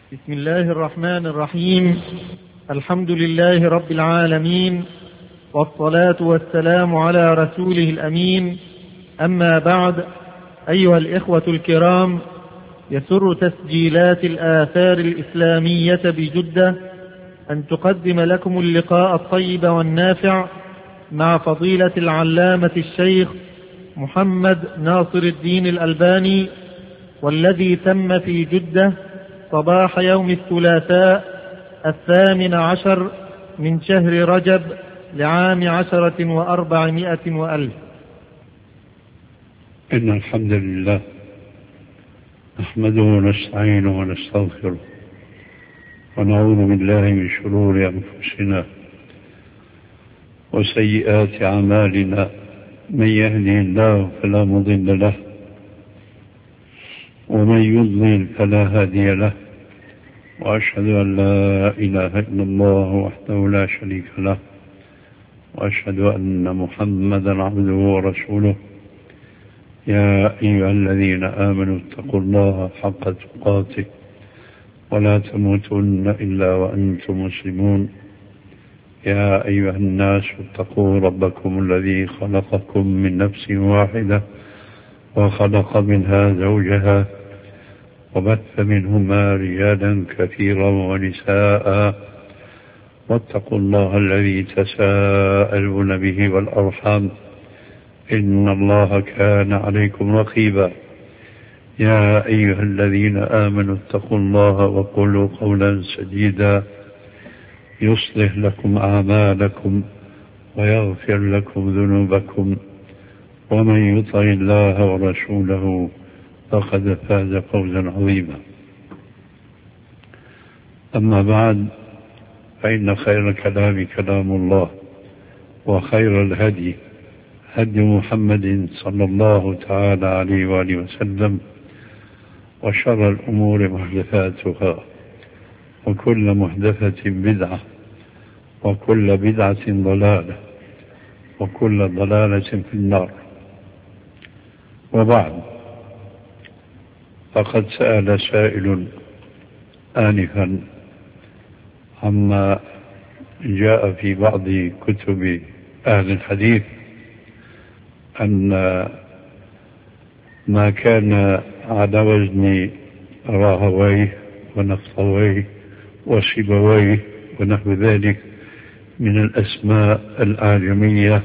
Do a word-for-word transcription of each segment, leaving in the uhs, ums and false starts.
بسم الله الرحمن الرحيم. الحمد لله رب العالمين، والصلاة والسلام على رسوله الأمين. أما بعد، أيها الإخوة الكرام، يسر تسجيلات الآثار الإسلامية بجدة أن تقدم لكم اللقاء الطيب والنافع مع فضيلة العلامة الشيخ محمد ناصر الدين الألباني، والذي تم في جدة صباح يوم الثلاثاء الثامن عشر من شهر رجب لعام عشرة وأربعمائة وألف. إن الحمد لله نحمده ونستعينه ونستغفره ونعوذ بالله من شرور أنفسنا وسيئات أعمالنا، من يهده الله فلا مضل له ومن يضلل فلا هادي له، وأشهد أن لا إله إلا الله وحده لا شريك له، وأشهد أن محمدا عبده ورسوله. يا أيها الذين آمنوا اتقوا الله حق تقاته ولا تموتن إلا وأنتم مسلمون. يا أيها الناس اتقوا ربكم الذي خلقكم من نفس واحدة وخلق منها زوجها وبث منهما رجالا كثيرا ونساء، واتقوا الله الذي تساءلون به والأرحام، إن الله كان عليكم رقيبا. يا أيها الذين آمنوا اتقوا الله وقولوا قولا سديدا يصلح لكم أعمالكم ويغفر لكم ذنوبكم، ومن يطع الله ورسوله فقد فاز فوزا عظيما. أما بعد، فإن خير الكلام كلام الله، وخير الهدي هدي محمد صلى الله تعالى عليه وآله وسلم، وشر الأمور محدثاتها، وكل محدثة بدعة، وكل بدعة ضلالة، وكل ضلالة في النار. وبعد، فقد سأل سائل آنفا عما جاء في بعض كتب أهل الحديث أن ما كان على وزن راهويه ونفطويه وسيبويه ونحو ذلك من الأسماء الأعجمية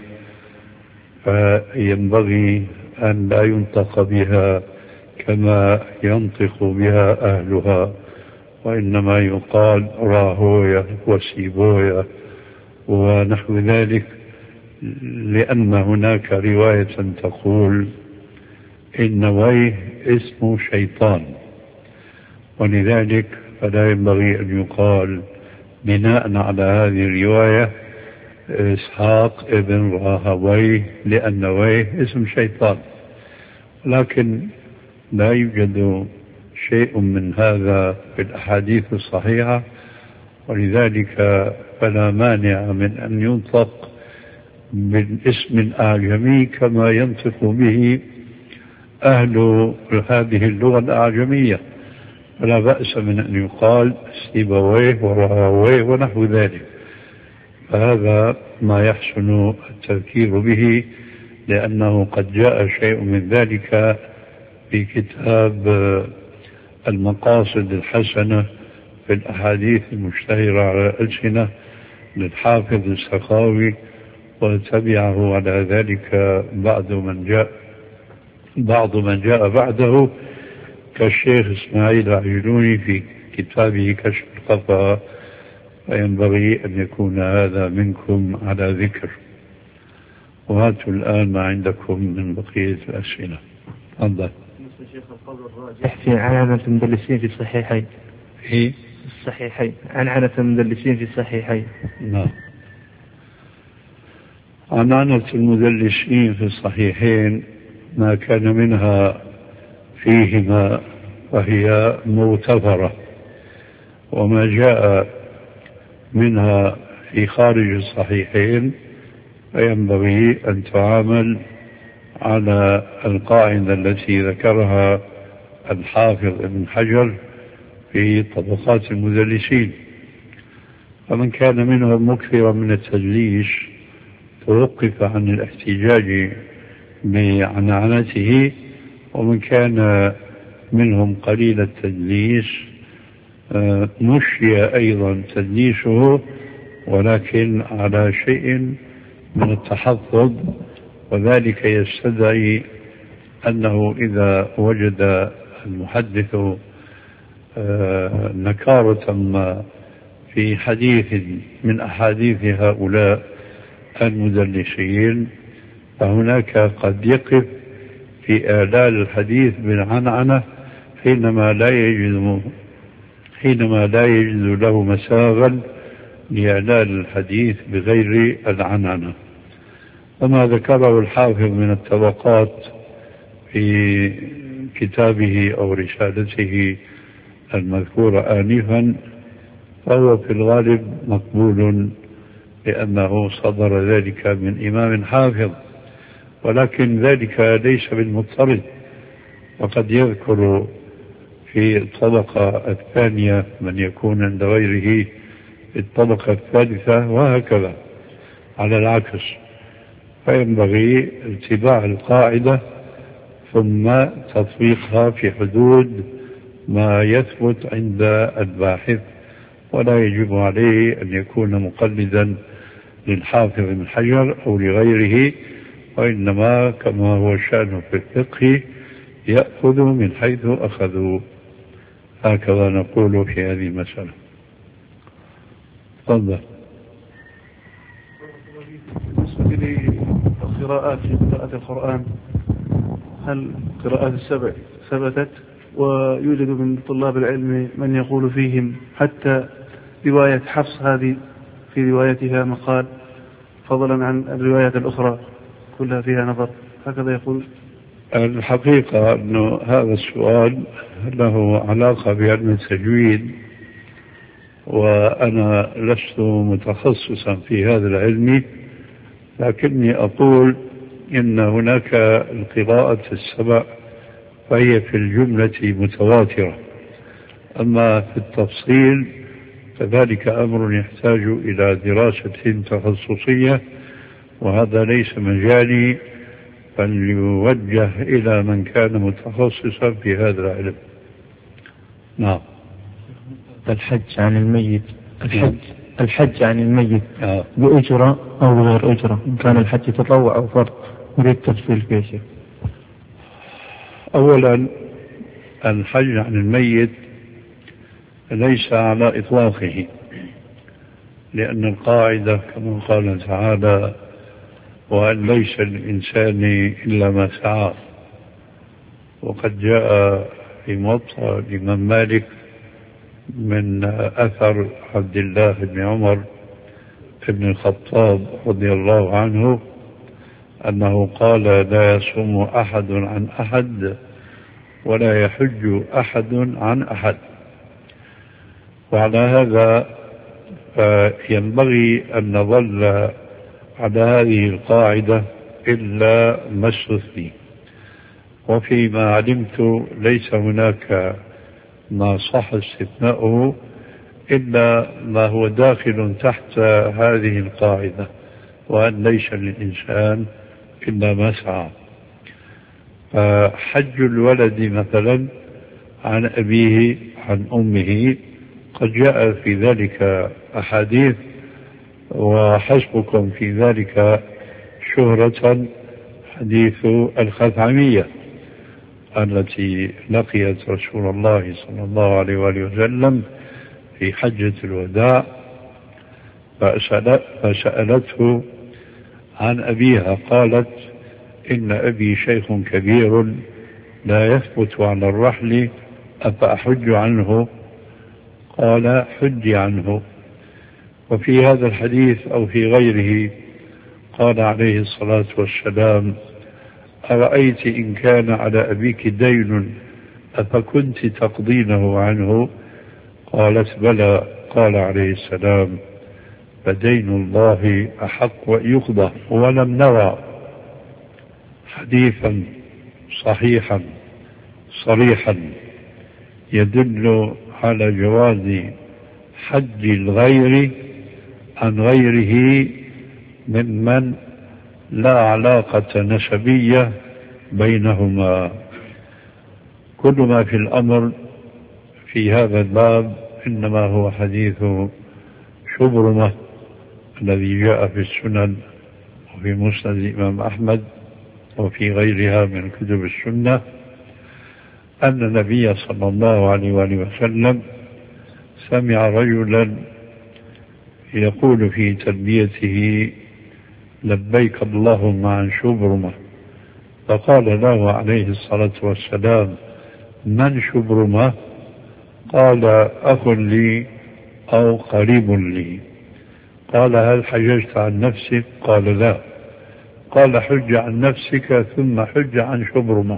فينبغي أن لا ينطق بها كما ينطق بها أهلها، وإنما يقال راهوية وسيبوية ونحو ذلك، لأن هناك رواية تقول إن ويه اسم شيطان، ولذلك فلا ينبغي أن يقال بناء على هذه الرواية إسحاق ابن راهويه، لأن ويه اسم شيطان. لكن لا يوجد شيء من هذا في الأحاديث الصحيحة، ولذلك فلا مانع من أن ينطق بالاسم أعجمي كما ينطق به أهل هذه اللغة الأعجمية، فلا بأس من أن يقال سيبويه وراهويه ونحو ذلك. فهذا ما يحسن التذكير به، لأنه قد جاء شيء من ذلك في كتاب المقاصد الحسنة في الأحاديث المشتهرة على الألسنة للحافظ السخاوي، وتبعه على ذلك بعض من جاء بعض من جاء بعده كالشيخ إسماعيل العجلوني في كتابه كشف الخفاء، فينبغي أن يكون هذا منكم على ذكر. وهاتوا الآن ما عندكم من بقية الأسئلة. تفضل. الشيخ القول الراجح في عنعنة المدلسين في الصحيحين. في الصحيحين عنعنة المدلسين في الصحيحين. نعم. عنعنة المدلسين في الصحيحين ما كان منها فيهما وهي مغتفرة، وما جاء منها في خارج الصحيحين فينبغي أن تعامل على القاعدة التي ذكرها الحافظ ابن حجر في طبقات المدلسين. فمن كان منهم مكثرا من التدليس توقف عن الاحتجاج بعنعنته، ومن كان منهم قليل التدليس مشي أيضا تدليسه، ولكن على شيء من التحفظ، وذلك يستدعي أنه إذا وجد المحدث نكارة ما في حديث من أحاديث هؤلاء المدلسين، فهناك قد يقف في آلال الحديث بالعنعنة حينما لا يجد حينما لا يجد له مساغا لإعلال الحديث بغير العنعنة. وما ذكره الحافظ من الطبقات في كتابه أو رسالته المذكورة آنفا فهو في الغالب مقبول، لأنه صدر ذلك من إمام حافظ، ولكن ذلك ليس بالمضطرد، وقد يذكر في الطبقة الثانية من يكون عند غيره في الطبقة الثالثة، وهكذا على العكس. فينبغي اتباع القاعدة ثم تطبيقها في حدود ما يثبت عند الباحث، ولا يجب عليه أن يكون مقلدا للحافظ بن حجر أو لغيره، وإنما كما هو شأنه في الفقه يأخذ من حيث أخذوا. هكذا نقول في هذه المسألة. تفضل. بالنسبة للقراءات في قراءة القرآن، هل قراءات السبع ثبتت؟ ويوجد من طلاب العلم من يقول فيهم حتى رواية حفص هذه في روايتها مقال، فضلا عن الروايات الأخرى كلها فيها نظر، هكذا يقول. الحقيقة أن هذا السؤال له علاقة بعلم التجويد، وأنا لست متخصصا في هذا العلم، لكني أقول إن هناك القراءة السبع فهي في الجملة متواترة، أما في التفصيل فذلك أمر يحتاج إلى دراسة تخصصية، وهذا ليس مجالي، فليوجه إلى من كان متخصصا في هذا العلم. نعم. الحج عن الميت، الحج الحج عن الميت آه. بأجرة أو بغير أجرة، إن كان الحج تطوع أو فرض، نريد تفصيل فيه شيء. أولا الحج عن الميت ليس على إطلاقه، لأن القاعدة كما قال تعالى: وأن ليس للإنسان إلا ما سعى. وقد جاء في موطأ الإمام مالك من أثر عبد الله بن عمر بن الخطاب رضي الله عنه أنه قال: لا يصوم أحد عن أحد ولا يحج أحد عن أحد. وعلى هذا ينبغي أن نظل على هذه القاعدة إلا ما استثني، وفيما علمت ليس هناك ما صح استثناؤه إلا ما هو داخل تحت هذه القاعدة، وأن ليس للإنسان إلا ما سعى. حج الولد مثلا عن أبيه عن أمه قد جاء في ذلك أحاديث، وحسبكم في ذلك شهرة حديث الخثعمية التي لقيت رسول الله صلى الله عليه وآله وسلم في حجة الوداع، فسألته عن أبيها قالت: إن أبي شيخ كبير لا يثبت على الرحل، أفأحج عنه؟ قال: حج عنه. وفي هذا الحديث أو في غيره قال عليه الصلاة والسلام: أرأيت إن كان على أبيك دين أفكنت تقضينه عنه؟ قالت: بلى. قال عليه السلام: فدين الله أحق أن يقضى. ولم نرى حديثا صحيحا صريحا يدل على جواز حج الغير عن غيره ممن لا علاقة نسبية بينهما. كل ما في الأمر في هذا الباب إنما هو حديث شبرمة الذي جاء في السنن وفي مسند الإمام أحمد وفي غيرها من كتب السنة أن النبي صلى الله عليه وآله وسلم سمع رجلا يقول في تلبيته لبيك اللهم عن شبرمة، فقال له عليه الصلاة والسلام من شبرمة؟ قال أخ لي أو قريب لي. قال هل حججت عن نفسك؟ قال لا. قال حج عن نفسك ثم حج عن شبرمة.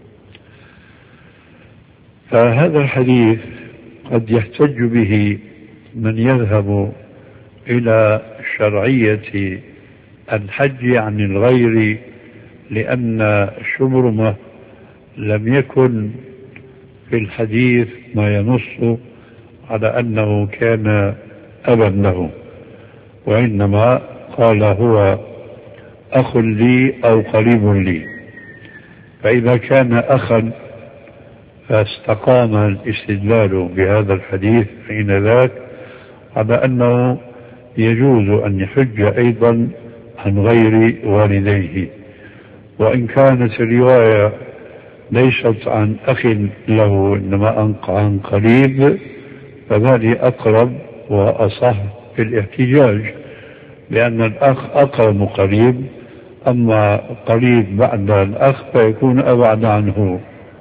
فهذا الحديث قد يحتج به من يذهب إلى شرعية الحج عن الغير، لأن شبرمة لم يكن في الحديث ما ينص على أنه كان أبا له، وإنما قال هو أخ لي أو قريب لي. فإذا كان أخا فاستقام الاستدلال بهذا الحديث حين ذاك على أنه يجوز أن يحج أيضا عن غير والديه، وإن كانت الرواية ليست عن أخ له إنما عن قريب فذلك أقرب وأصح في الاحتجاج، لأن الأخ أقرب قريب، أما قريب بعد الأخ فيكون أبعد عنه.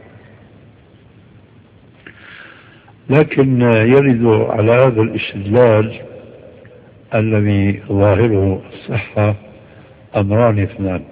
لكن يرد على هذا الاستدلال الذي ظاهره الصحة أمران اثنان.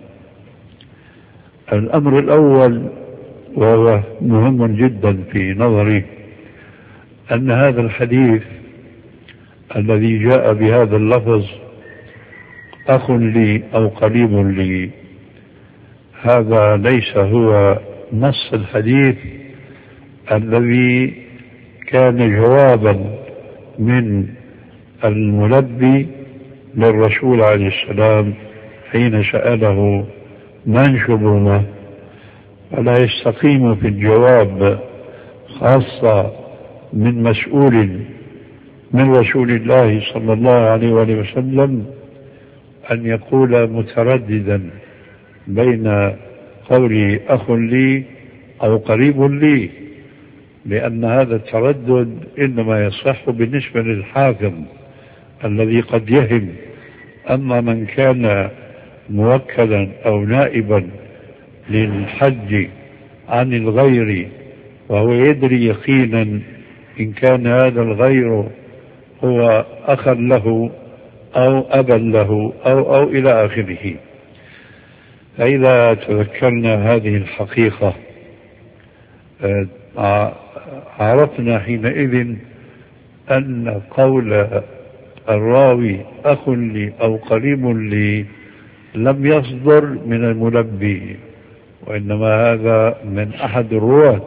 الأمر الأول وهو مهم جدا في نظري أن هذا الحديث الذي جاء بهذا اللفظ أخ لي أو قريب لي، هذا ليس هو نص الحديث الذي كان جوابا من الملبي للرسول عليه السلام حين سأله من شبرمة، فلا يستقيم في الجواب خاصة من مسؤول من رسول الله صلى الله عليه وسلم أن يقول مترددا بين قولي أخ لي أو قريب لي، لأن هذا التردد إنما يصح بالنسبة للحاكم الذي قد يهم. أما من كان موكلا أو نائبا للحج عن الغير وهو يدري يقينا إن كان هذا الغير هو أخا له أو أبا له أو أو إلى آخره، فإذا تذكرنا هذه الحقيقة عرفنا حينئذ أن قول الراوي أخ لي أو قريب لي لم يصدر من الملبي، وإنما هذا من أحد الرواة.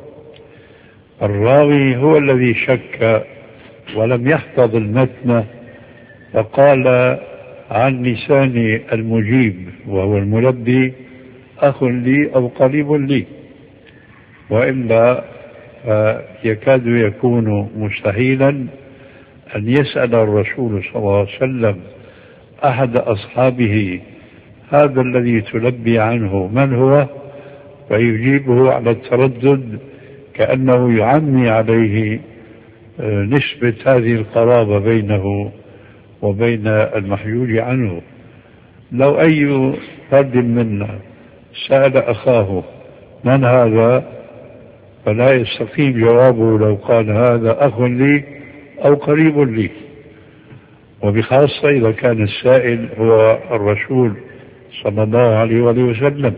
الراوي هو الذي شك ولم يحفظ المتن فقال عن لسان المجيب وهو الملبي أخ لي أو قريب لي، وإلا يكاد يكون مستحيلا أن يسأل الرسول صلى الله عليه وسلم أحد أصحابه هذا الذي تلبي عنه من هو، فيجيبه على التردد كأنه يعمي عليه نسبة هذه القرابة بينه وبين المحجوج عنه. لو أي فرد منا سأل أخاه من هذا فلا يستقيم جوابه لو قال هذا أخ لي أو قريب لي، وبخاصة إذا كان السائل هو الرسول صلى الله عليه وسلم.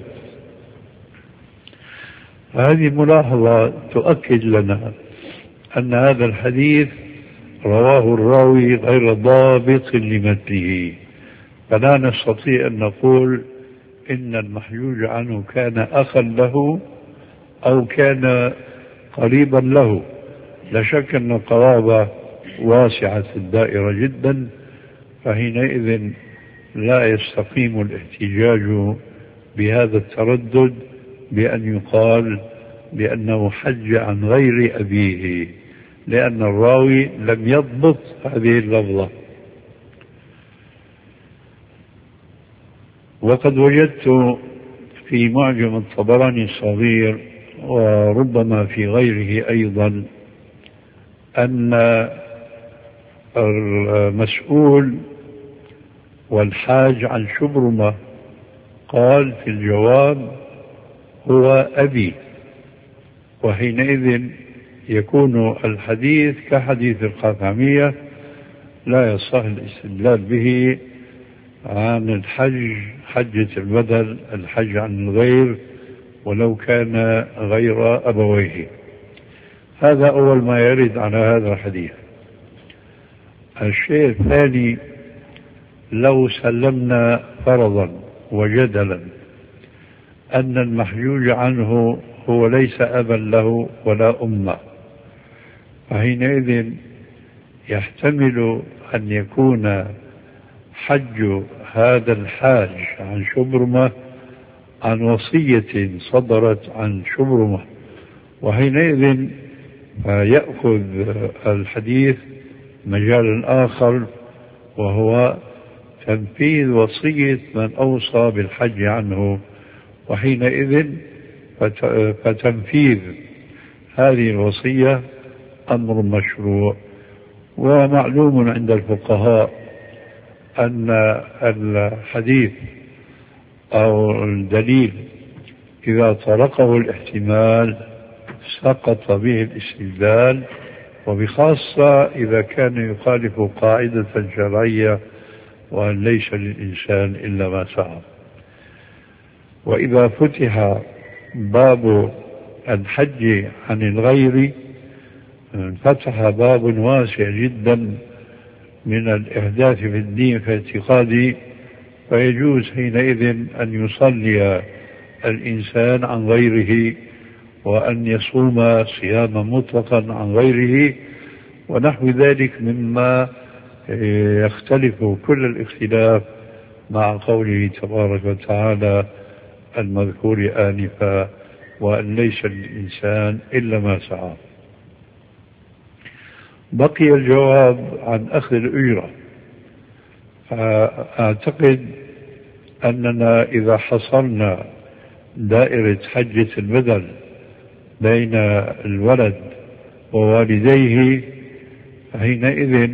هذه ملاحظة تؤكد لنا أن هذا الحديث رواه الراوي غير ضابط لمتنه، فلا نستطيع أن نقول إن المحجوج عنه كان أخا له أو كان قريبا له، لا شك أن القرابة واسعة الدائرة جدا، فحينئذ لا يستقيم الاحتجاج بهذا التردد بأن يقال بأنه حج عن غير أبيه، لأن الراوي لم يضبط هذه اللفظة. وقد وجدت في معجم الطبراني الصغير وربما في غيره أيضا أن المسؤول والحاج عن شبرمة قال في الجواب هو أبي، وحينئذ يكون الحديث كحديث الخاتمية لا يصح الاستدلال به عن الحج حجة البدل، الحج عن الغير ولو كان غير أبويه. هذا أول ما يرد على هذا الحديث. الشيء الثاني، لو سلمنا فرضا وجدلا أن المحجوج عنه هو ليس أبا له ولا أمه، فحينئذ يحتمل أن يكون حج هذا الحاج عن شبرمة عن وصية صدرت عن شبرمة، وحينئذ يأخذ الحديث مجالا آخر وهو تنفيذ وصية من أوصى بالحج عنه، وحينئذ فتنفيذ هذه الوصية أمر مشروع. ومعلوم عند الفقهاء أن الحديث أو الدليل إذا طرقه الاحتمال سقط به الاستدلال، وبخاصة إذا كان يخالف قاعدة شرعية وأن ليس للإنسان إلا ما سعى. وإذا فتح باب الحج عن الغير فتح باب واسع جدا من الإحداث في الدين في اعتقادي، فيجوز حينئذ أن يصلي الإنسان عن غيره وأن يصوم صياما مطلقا عن غيره ونحو ذلك مما يختلف كل الاختلاف مع قوله تبارك وتعالى المذكور آنفا وأن ليس للإنسان إلا ما سعى. بقي الجواب عن أخذ الأجرة. أعتقد أننا إذا حصرنا دائرة حجة البدل بين الولد ووالديه حينئذ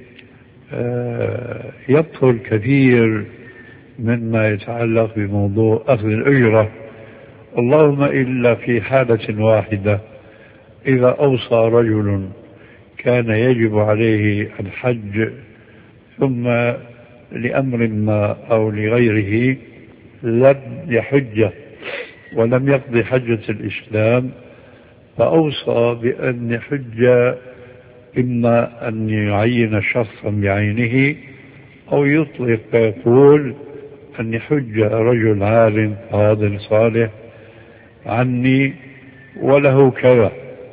يبطل كثير مما يتعلق بموضوع أخذ الأجرة، اللهم إلا في حالة واحدة، إذا أوصى رجل كان يجب عليه الحج ثم لأمر ما أو لغيره لم يحج ولم يقضي حجة الإسلام، فأوصى بأن يحج إما أن يعين شخصا بعينه أو يطلق فيقول أن يحج رجل عالم فاضل صالح عني وله كذا،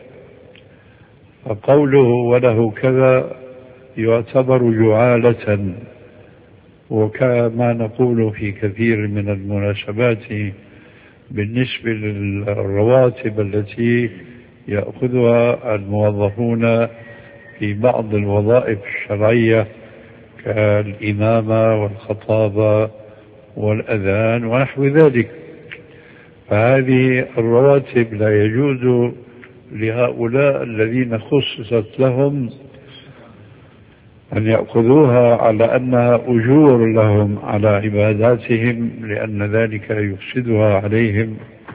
فقوله وله كذا يعتبر جعالة. وكما نقول في كثير من المناسبات بالنسبة للرواتب التي يأخذها الموظفون في بعض الوظائف الشرعية كالإمامة والخطابة والأذان ونحو ذلك، فهذه الرواتب لا يجوز لهؤلاء الذين خصصت لهم أن يأخذوها على أنها أجور لهم على عباداتهم، لأن ذلك يفسدها عليهم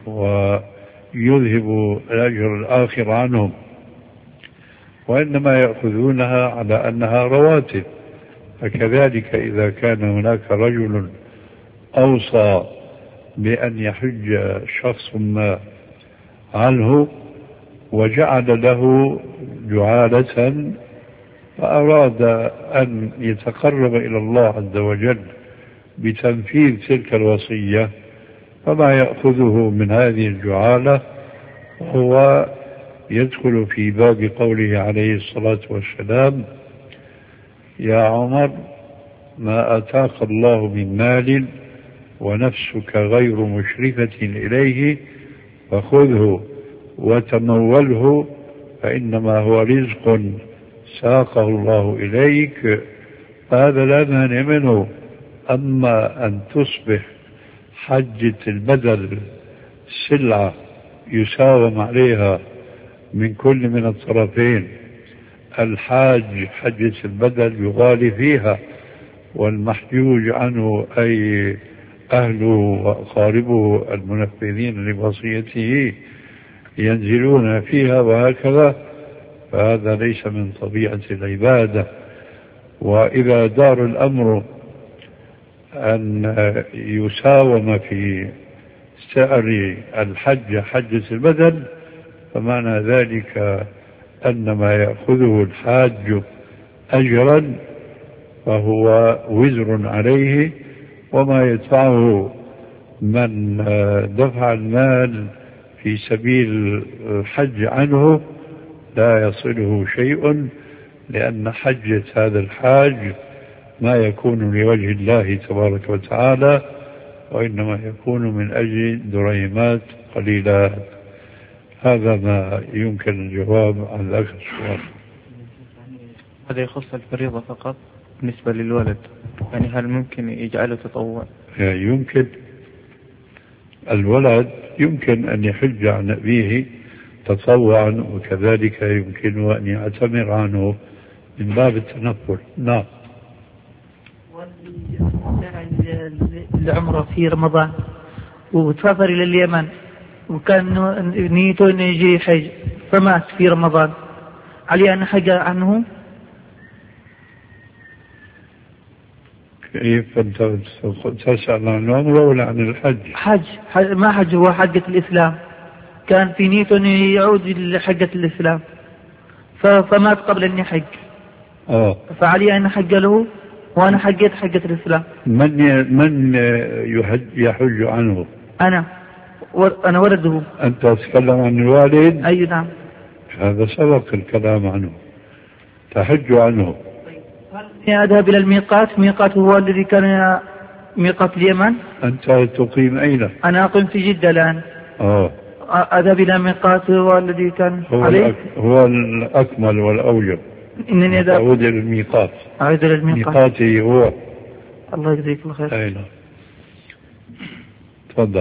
ويذهب الأجر الآخر عنهم، وإنما يأخذونها على أنها رواتب. فكذلك إذا كان هناك رجل أوصى بأن يحج شخص ما عنه وجعل له جعالة فأراد أن يتقرب إلى الله عز وجل بتنفيذ تلك الوصية، فما يأخذه من هذه الجعالة هو يدخل في باب قوله عليه الصلاة والسلام: يا عمر ما أتاك الله من مال ونفسك غير مشرفة إليه فخذه وتموله فإنما هو رزق ساقه الله إليك، هذا لا مانع منه. أما أن تصبح حجة البدل سلعة يساوم عليها من كل من الطرفين، الحاج حجة البدل يغالي فيها، والمحجوج عنه أي أهله وأقاربه المنفذين لوصيته ينزلون فيها وهكذا، فهذا ليس من طبيعة العبادة. وإذا دار الأمر أن يساوم في سعر الحج حجة البدل، فمعنى ذلك أن ما يأخذه الحاج أجرا فهو وزر عليه، وما يدفعه من دفع المال في سبيل الحج عنه لا يصله شيء، لأن حجة هذا الحاج ما يكون لوجه الله تبارك وتعالى، وإنما يكون من أجل دريمات قليلات. هذا ما يمكن الجواب عن ذاك السؤال. هذا يخص الفريضة فقط بالنسبة للولد، يعني هل ممكن يجعله تطوع؟ يعني يمكن الولد يمكن أن يحج عن أبيه تطوعا، وكذلك يمكن أن يعتمر عنه من باب التنفل. نعم. العمرة في رمضان وتسافر إلى اليمن وكان نيته أن يجي حج فمات في رمضان، عليه أن حج عنه؟ كيف أنت تسأل عن العمرة ولا عن الحج؟ حج, حج ما حج، هو حجة الإسلام، كان في نيته أن يعود لحجة الإسلام فمات قبل أن يحج. آه. فعليه أن حج له وأنا حجيت حجة الإسلام. من من يحج يحج عنه؟ أنا أنا ولده. أنت تتكلم عن الوالد؟ أي نعم. هذا سبق الكلام عنه، تحج عنه. هل أذهب إلى الميقات؟ ميقات هو الذي كان ميقات اليمن. أنت تقيم أين؟ أنا أقيم في جدة الآن. آه. أذهب إلى ميقات هو الذي كان هو عليه. الأك... هو الأكمل والأوجب. إنني أذهب. أعود إلى الميقات. أعود إلى الميقات. ميقاتي هو. الله يجزيك الخير. أين؟ تفضل.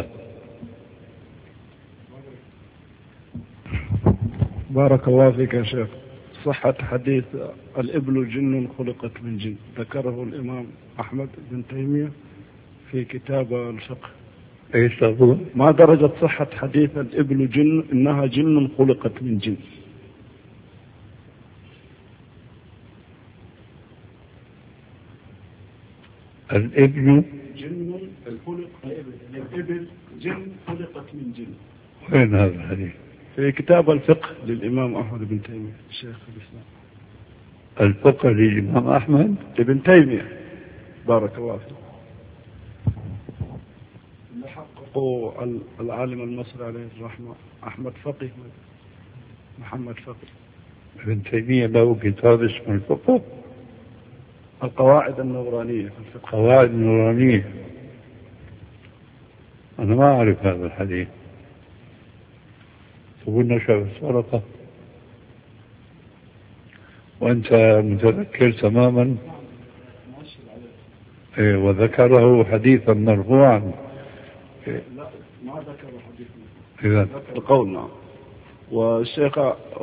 بارك الله فيك يا شيخ. صحة حديث الإبل جن خلقت من جن، ذكره الإمام أحمد بن تيمية في كتاب الفقه. ايش تقول؟ ما درجة صحة حديث الإبل جن إنها جن خلقت من جن؟ الإبل جن الخلق الإبل جن خلقت من جن. وين هذا الحديث؟ في كتاب الفقه للإمام أحمد بن تيمية شيخ الإسلام. الفقه للإمام أحمد بن تيمية بارك الله فيك. حققوا العالم المصري عليه الرحمة أحمد فقيه محمد فقيه. ابن تيمية له كتاب اسمه الفقه، القواعد النورانية في الفقه. قواعد النورانية. أنا ما أعرف هذا الحديث. تقول نشأ السرقة وأنت متذكر تماما. إيه، وذكره حديثا مرفوعا. لا ما ذكر حديث إذا ذكر القول. نعم. والشيخ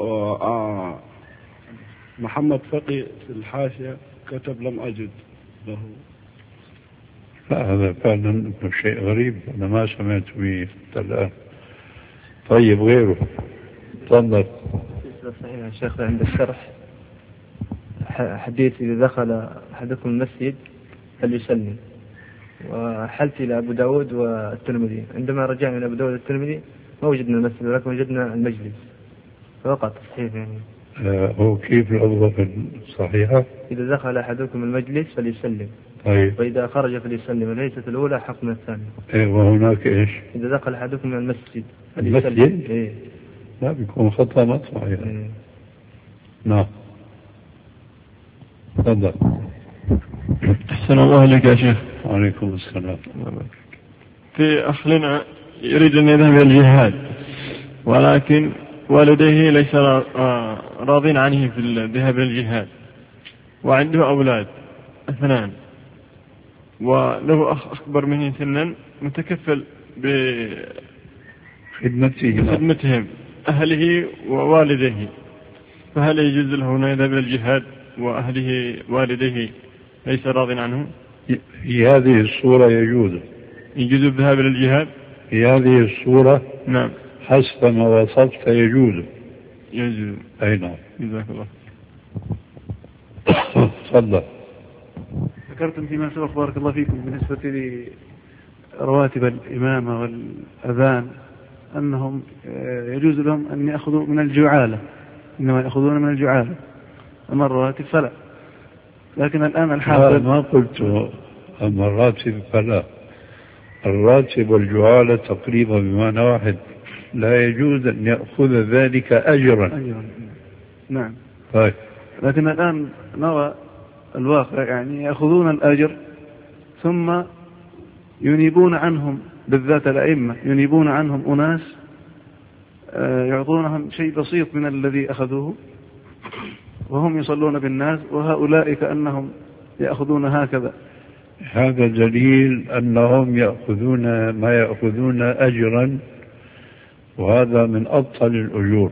محمد فقي في الحاشية كتب لم أجد له. لا هذا فعلا شيء غريب، أنا ما سمعت به حتى الآن. طيب غيره تفضل. صحيح يا شيخ عند الشرح حديث إذا دخل أحدكم المسجد فليسلم، وحلت إلى أبو داود والترمذي. عندما رجعنا إلى أبو داود والترمذي ما وجدنا المسجد ولكن وجدنا المجلس، فوقع تصحيح يعني. آه هو كيف الأوظف الصحيحة؟ إذا دخل أحدكم المجلس فليسلم، طيب. وإذا خرج فليسلم، ليست الأولى حق من الثانية. إيه وهناك إيش؟ إذا دخل أحدكم من المسجد المسجد؟ إيه. لا بيكون خطأ مطبع يعني. نعم تفضل. أحسن الله إليك يا شيخ. وعليكم السلام. في أخ لنا يريد أن يذهب إلى الجهاد ولكن والديه ليس راضين عنه في الذهاب إلى الجهاد وعنده أولاد اثنان وله أخ أكبر منه سنا متكفل بخدمتهم أهله ووالديه، فهل يجوز له أن يذهب إلى الجهاد وأهله والديه ليس راض عنه؟ في هذه الصورة يجوز يجوز الذهاب إلى الجهاد في هذه الصورة. نعم حسب ما وصفت يجوز. يجوز. أي نعم. جزاك الله. تفضل. ذكرتم فيما سبق بارك الله فيكم بالنسبة لرواتب الإمامة والأذان أنهم يجوز لهم أن يأخذوا من الجعالة، إنما يأخذون من الجعالة، أما الرواتب فلا. لكن الآن الحافظ ما قلت أما الراتب فلا، الراتب والجعالة تقريبا بمعنى واحد، لا يجوز أن يأخذ ذلك أجرا. أجرا. نعم. طيب. لكن الآن نرى الواقع يعني يأخذون الأجر ثم ينيبون عنهم، بالذات الأئمة ينيبون عنهم أناس يعطونهم شيء بسيط من الذي أخذوه وهم يصلون بالناس، وهؤلاء كأنهم يأخذون هكذا. هذا دليل أنهم يأخذون ما يأخذون أجرا، وهذا من أبطل الأجور.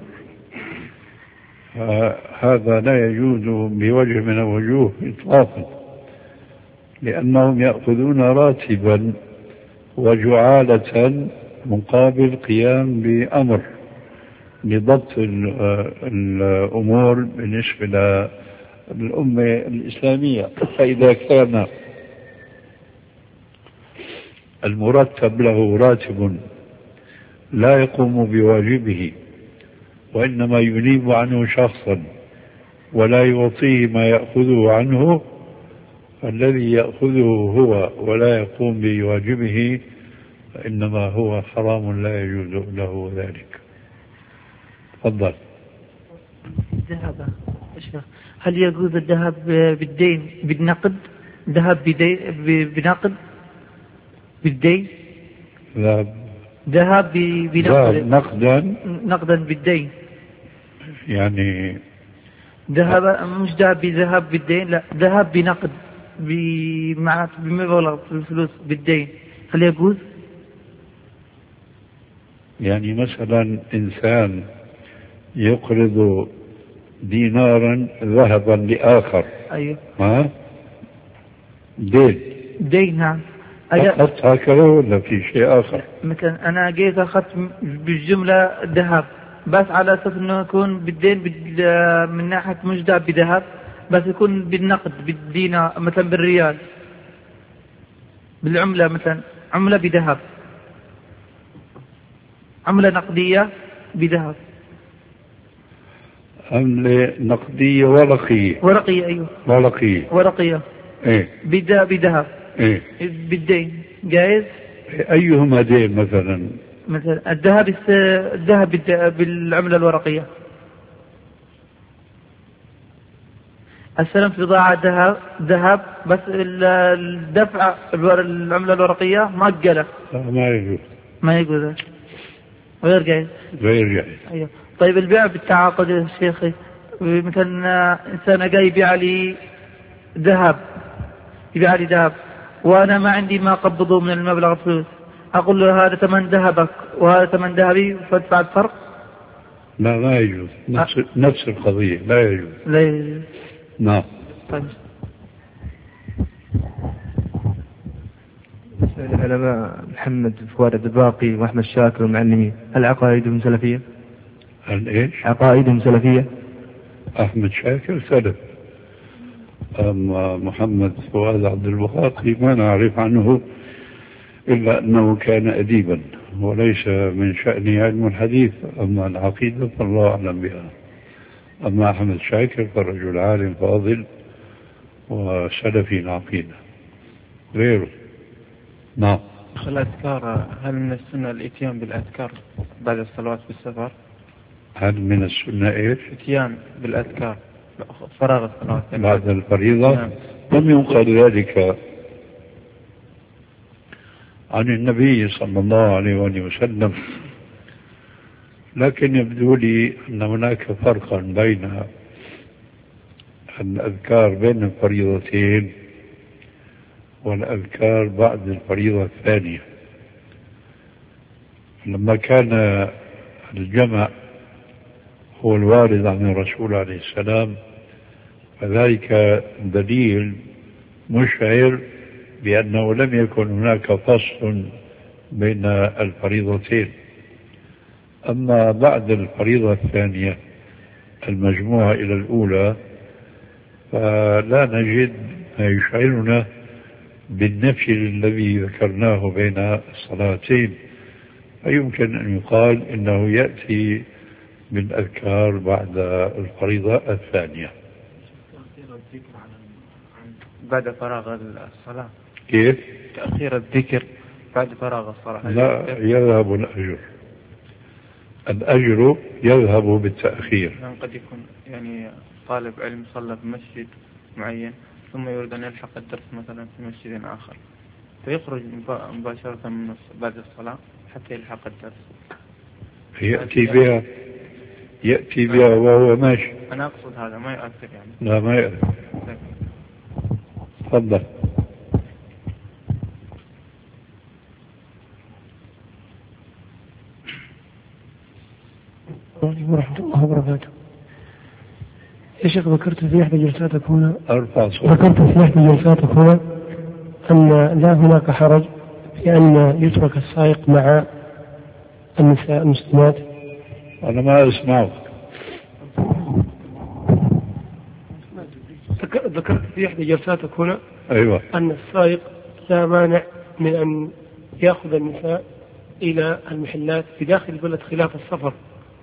هذا لا يجوز بوجه من الوجوه إطلاقا، لأنهم يأخذون راتبا وجعالة مقابل قيام بأمر لضبط الأمور بالنسبة للأمة الإسلامية. فإذا كان المرتب له راتب لا يقوم بواجبه وإنما ينيب عنه شخصا ولا يعطيه ما يأخذه عنه، فالذي يأخذه هو ولا يقوم بواجبه فإنما هو حرام لا يجوز له ذلك. تفضل. الذهب هل يجوز الذهب بالدين بالنقد؟ ذهب بنقد بالدين؟ ذهب ذهب بنقد نقدا نقدا بالدين يعني ذهب، مش ذهب بذهب بالدين، لا ذهب بنقد بمبلغ الفلوس بالدين، هل يجوز؟ يعني مثلا إنسان يقرض دينارا ذهبا لآخر. أيوه. ها دين دين. نعم. أخذت هكذا ولا في شيء آخر؟ مثلا أنا جيت أخذت بالجملة ذهب بس على أساس إنه يكون بالدين من ناحية مش ذهب بذهب، بس يكون بالنقد بالدينار مثلا بالريال بالعملة، مثلا عملة بذهب، عملة نقدية بذهب. عملة نقدية ورقية. ورقية. أيوه ورقية. ورقية. إيه. بذهب. إيه. بالدين جائز؟ أيهما دين مثلا؟ مثلا الذهب الذهب بالعملة الورقية. السلام في بضاعة ذهب ذهب بس الدفع العملة الورقية مؤجلة. ما يجوز. ما يجوز. غير جائز. غير جائز. أيوه. طيب البيع بالتعاقد يا شيخي، مثلا إنسان جاي يبيع لي ذهب يبيع لي ذهب وأنا ما عندي ما قبضه من المبلغ الفلوس، أقول له هذا ثمن ذهبك وهذا ثمن ذهبي فادفع الفرق؟ لا ما يجوز. نفس, أه؟ نفس القضية لا يجوز. لا يجوز. نعم. طيب. العلماء محمد فؤاد الدباقي وأحمد شاكر والمعلمين، هل عقائدهم سلفية؟ هل إيش؟ عقائدهم سلفية؟ أحمد شاكر سلف، أما محمد فؤاد عبد الباقي ما نعرف عنه إلا أنه كان أديبا وليس من شأنه علم الحديث، أما العقيدة فالله أعلم بها. أما أحمد شاكر فرجل عالم فاضل وسلفي العقيدة غيره. نعم. الأذكار، هل من السنة الإتيان بالأذكار بعد الصلوات في السفر؟ هل من السنة إيش؟ اتيان بالأذكار فراغ الصلاة بعد الفريضة. نعم. لم ينقل ذلك عن النبي صلى الله عليه وآله وسلم، لكن يبدو لي أن هناك فرقا بين الأذكار بين الفريضتين والأذكار بعد الفريضة الثانية. لما كان الجمع هو الوارد عن الرسول عليه السلام فذلك دليل مشعر بأنه لم يكن هناك فصل بين الفريضتين. أما بعد الفريضة الثانية المجموعة إلى الأولى فلا نجد ما يشعرنا بالنفي الذي ذكرناه بين الصلاتين، فيمكن أن يقال إنه يأتي بالأذكار بعد الفريضة الثانية. بعد فراغ الصلاة كيف؟ تأخير الذكر بعد فراغ الصلاة لا يذهب الأجر، الأجر يذهب بالتأخير. يعني قد يكون يعني طالب علم صلى في مسجد معين ثم يريد أن يلحق الدرس مثلا في مسجد آخر فيخرج مباشرة من بعد الصلاة حتى يلحق الدرس. يأتي بها يأتي بها وهو ماشي. أنا أقصد هذا ما يؤثر يعني. لا ما يؤثر. تفضل. ورحمة الله وبركاته. يا شيخ ذكرت في إحدى جلساتك هنا أرفع صوت. ذكرت في إحدى جلساتك هنا أن لا هناك حرج في أن يترك السائق مع النساء المسلمات. أنا ما أسمعك. ذكرت في إحدى جلساتك هنا أيوة. أن السائق لا مانع من أن يأخذ النساء إلى المحلات في داخل البلد خلاف السفر،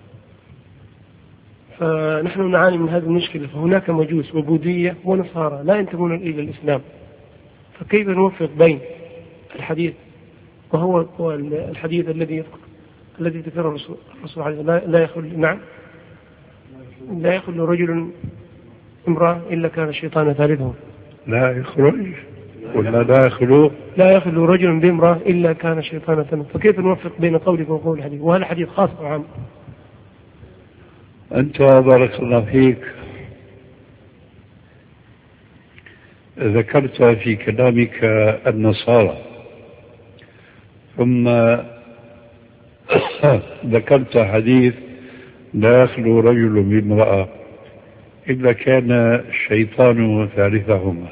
فنحن نعاني من هذه المشكلة. فهناك مجوس وبوذية ونصارى لا ينتمون إلى الإسلام، فكيف نوفق بين الحديث وهو الحديث الذي الذي ذكره الرسول عليه لا يخل نعم لا يخل رجل امرأة إلا كان الشيطان ثالثهم. لا يخرج ولا لا يخلو لا يخلو رجل بامرأة إلا كان الشيطان ثالثهم. فكيف نوفق بين قولك وقول الحديث؟ وهذا الحديث خاص وعام. أنت بارك الله فيك ذكرت في كلامك النصارى ثم ذكرت حديث لا يخلو رجل بامرأة إلا كان الشيطان ثالثهما.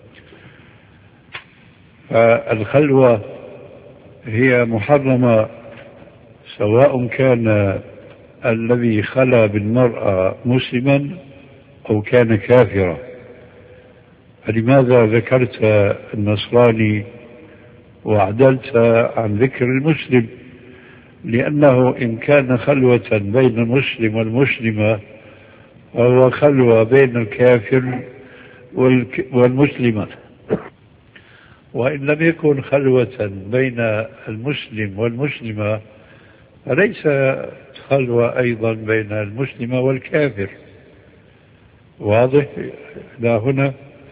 فالخلوة هي محرمة سواء كان الذي خلا بالمرأة مسلما أو كان كافرا. فلماذا ذكرت النصراني وعدلت عن ذكر المسلم؟ لأنه إن كان خلوة بين المسلم والمسلمة فهو خلوة بين الكافر والمسلمة، وإن لم يكن خلوة بين المسلم والمسلمة فليس خلوة أيضا بين المسلمة والكافر. واضح؟ لا هنا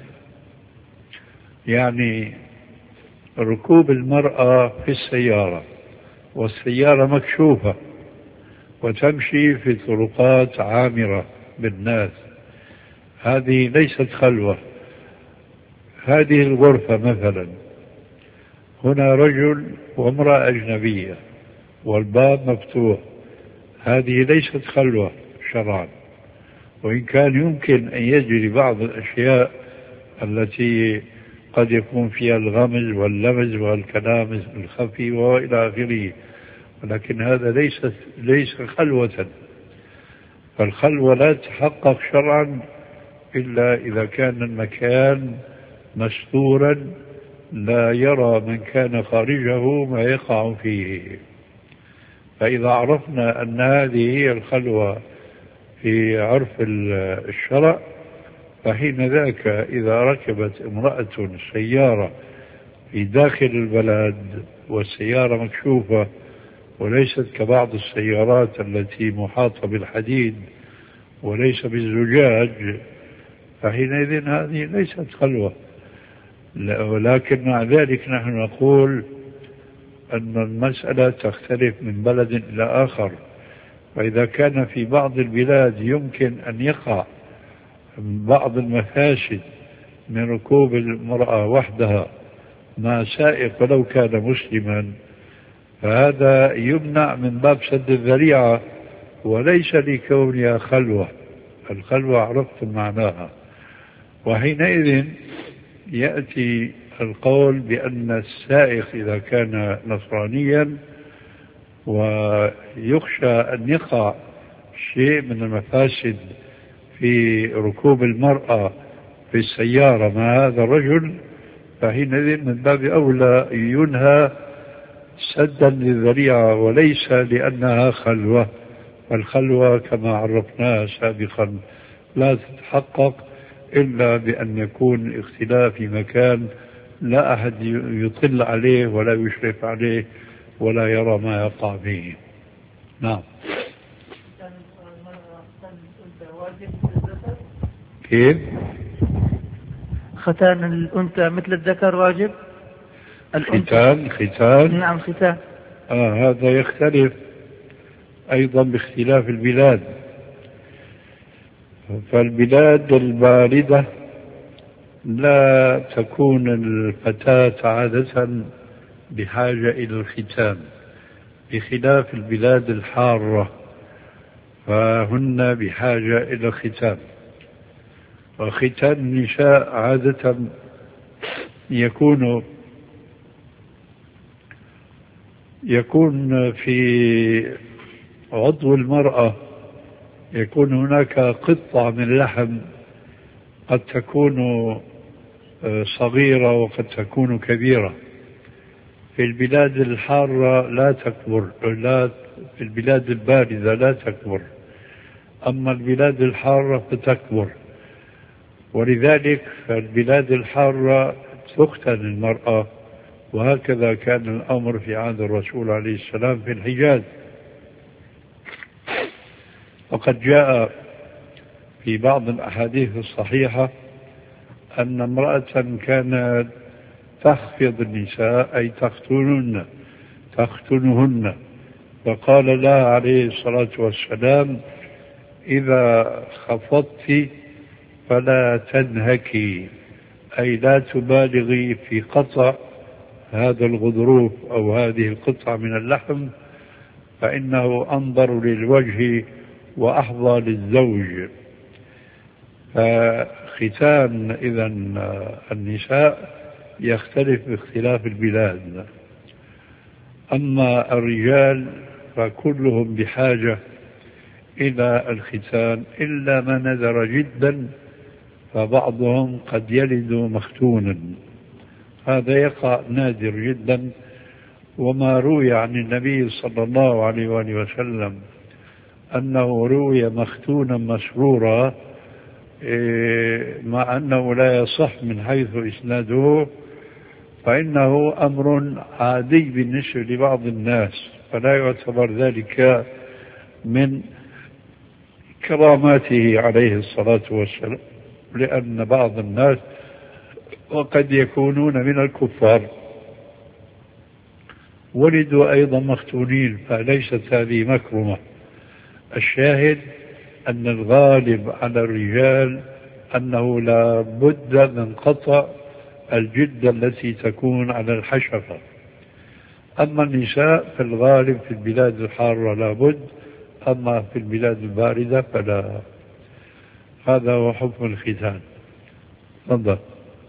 يعني ركوب المرأة في السيارة والسيارة مكشوفة وتمشي في طرقات عامرة بالناس، هذه ليست خلوة. هذه الغرفة مثلا هنا رجل وامرأة أجنبية والباب مفتوح، هذه ليست خلوة شرعا، وإن كان يمكن أن يجري بعض الأشياء التي قد يكون فيها الغمز واللمز والكلام الخفي وإلى آخره، ولكن هذا ليس ليس خلوة. فالخلوة لا تتحقق شرعا إلا إذا كان المكان مستورا لا يرى من كان خارجه ما يقع فيه. فإذا عرفنا أن هذه هي الخلوة في عرف الشرع فحين ذاك إذا ركبت امرأة سيارة في داخل البلد والسيارة مكشوفة وليست كبعض السيارات التي محاطة بالحديد وليس بالزجاج، فحينئذ هذه ليست خلوة. ولكن مع ذلك نحن نقول أن المسألة تختلف من بلد إلى آخر، فإذا كان في بعض البلاد يمكن أن يقع بعض المفاسد من ركوب المرأة وحدها مع سائق ولو كان مسلما، فهذا يمنع من باب سد الذريعة وليس لكونها خلوة. الخلوة عرفتم معناها. وحينئذ يأتي القول بأن السائق إذا كان نصرانيا ويخشى أن يقع شيء من المفاسد في ركوب المرأة في السيارة مع هذا الرجل، فحينئذ من باب أولى ينهى سدا للذريعة وليس لأنها خلوة. والخلوة كما عرفناها سابقا لا تتحقق إلا بأن يكون اختلاف في مكان لا أحد يطل عليه ولا يشرف عليه ولا يرى ما يقع فيه. نعم. كيف؟ ختان الأنثى مثل الذكر واجب؟ ختان ختان نعم ختان. آه هذا يختلف أيضا باختلاف البلاد. فالبلاد الباردة لا تكون الفتاة عادة بحاجة إلى الختان، بخلاف البلاد الحارة فهن بحاجة إلى الختان. وختان النساء عادة يكون يكون في عضو المرأة، يكون هناك قطعة من لحم قد تكون صغيرة وقد تكون كبيرة. في البلاد الحارة لا تكبر، لا في البلاد الباردة لا تكبر، أما البلاد الحارة فتكبر. ولذلك فالبلاد الحارة تختن المرأة، وهكذا كان الأمر في عهد الرسول عليه السلام في الحجاز. وقد جاء في بعض الأحاديث الصحيحة أن امرأة كانت تخفض النساء أي تختنهن تختنهن فقال لها عليه الصلاة والسلام: إذا خفضت فلا تنهكي، أي لا تبالغي في قطع هذا الغضروف أو هذه القطعة من اللحم، فإنه أنظر للوجه وأحظى للزوج. فختان إذن النساء يختلف باختلاف البلاد. أما الرجال فكلهم بحاجة إلى الختان إلا ما نذر جدا، فبعضهم قد يلد مختونا، هذا يقع نادر جدا. وما روي عن النبي صلى الله عليه وآله وسلم أنه روي مختونا مسرورا، مع أنه لا يصح من حيث إسناده، فإنه أمر عادي بالنسبة لبعض الناس، فلا يعتبر ذلك من كراماته عليه الصلاة والسلام، لأن بعض الناس وقد يكونون من الكفار ولدوا أيضا مختونين، فليست هذه مكرمة. الشاهد أن الغالب على الرجال أنه لا بد من قطع الجدة التي تكون على الحشفة. أما النساء في الغالب في البلاد الحارة لا بد، أما في البلاد الباردة فلا. هذا هو حكم الختان. تفضل.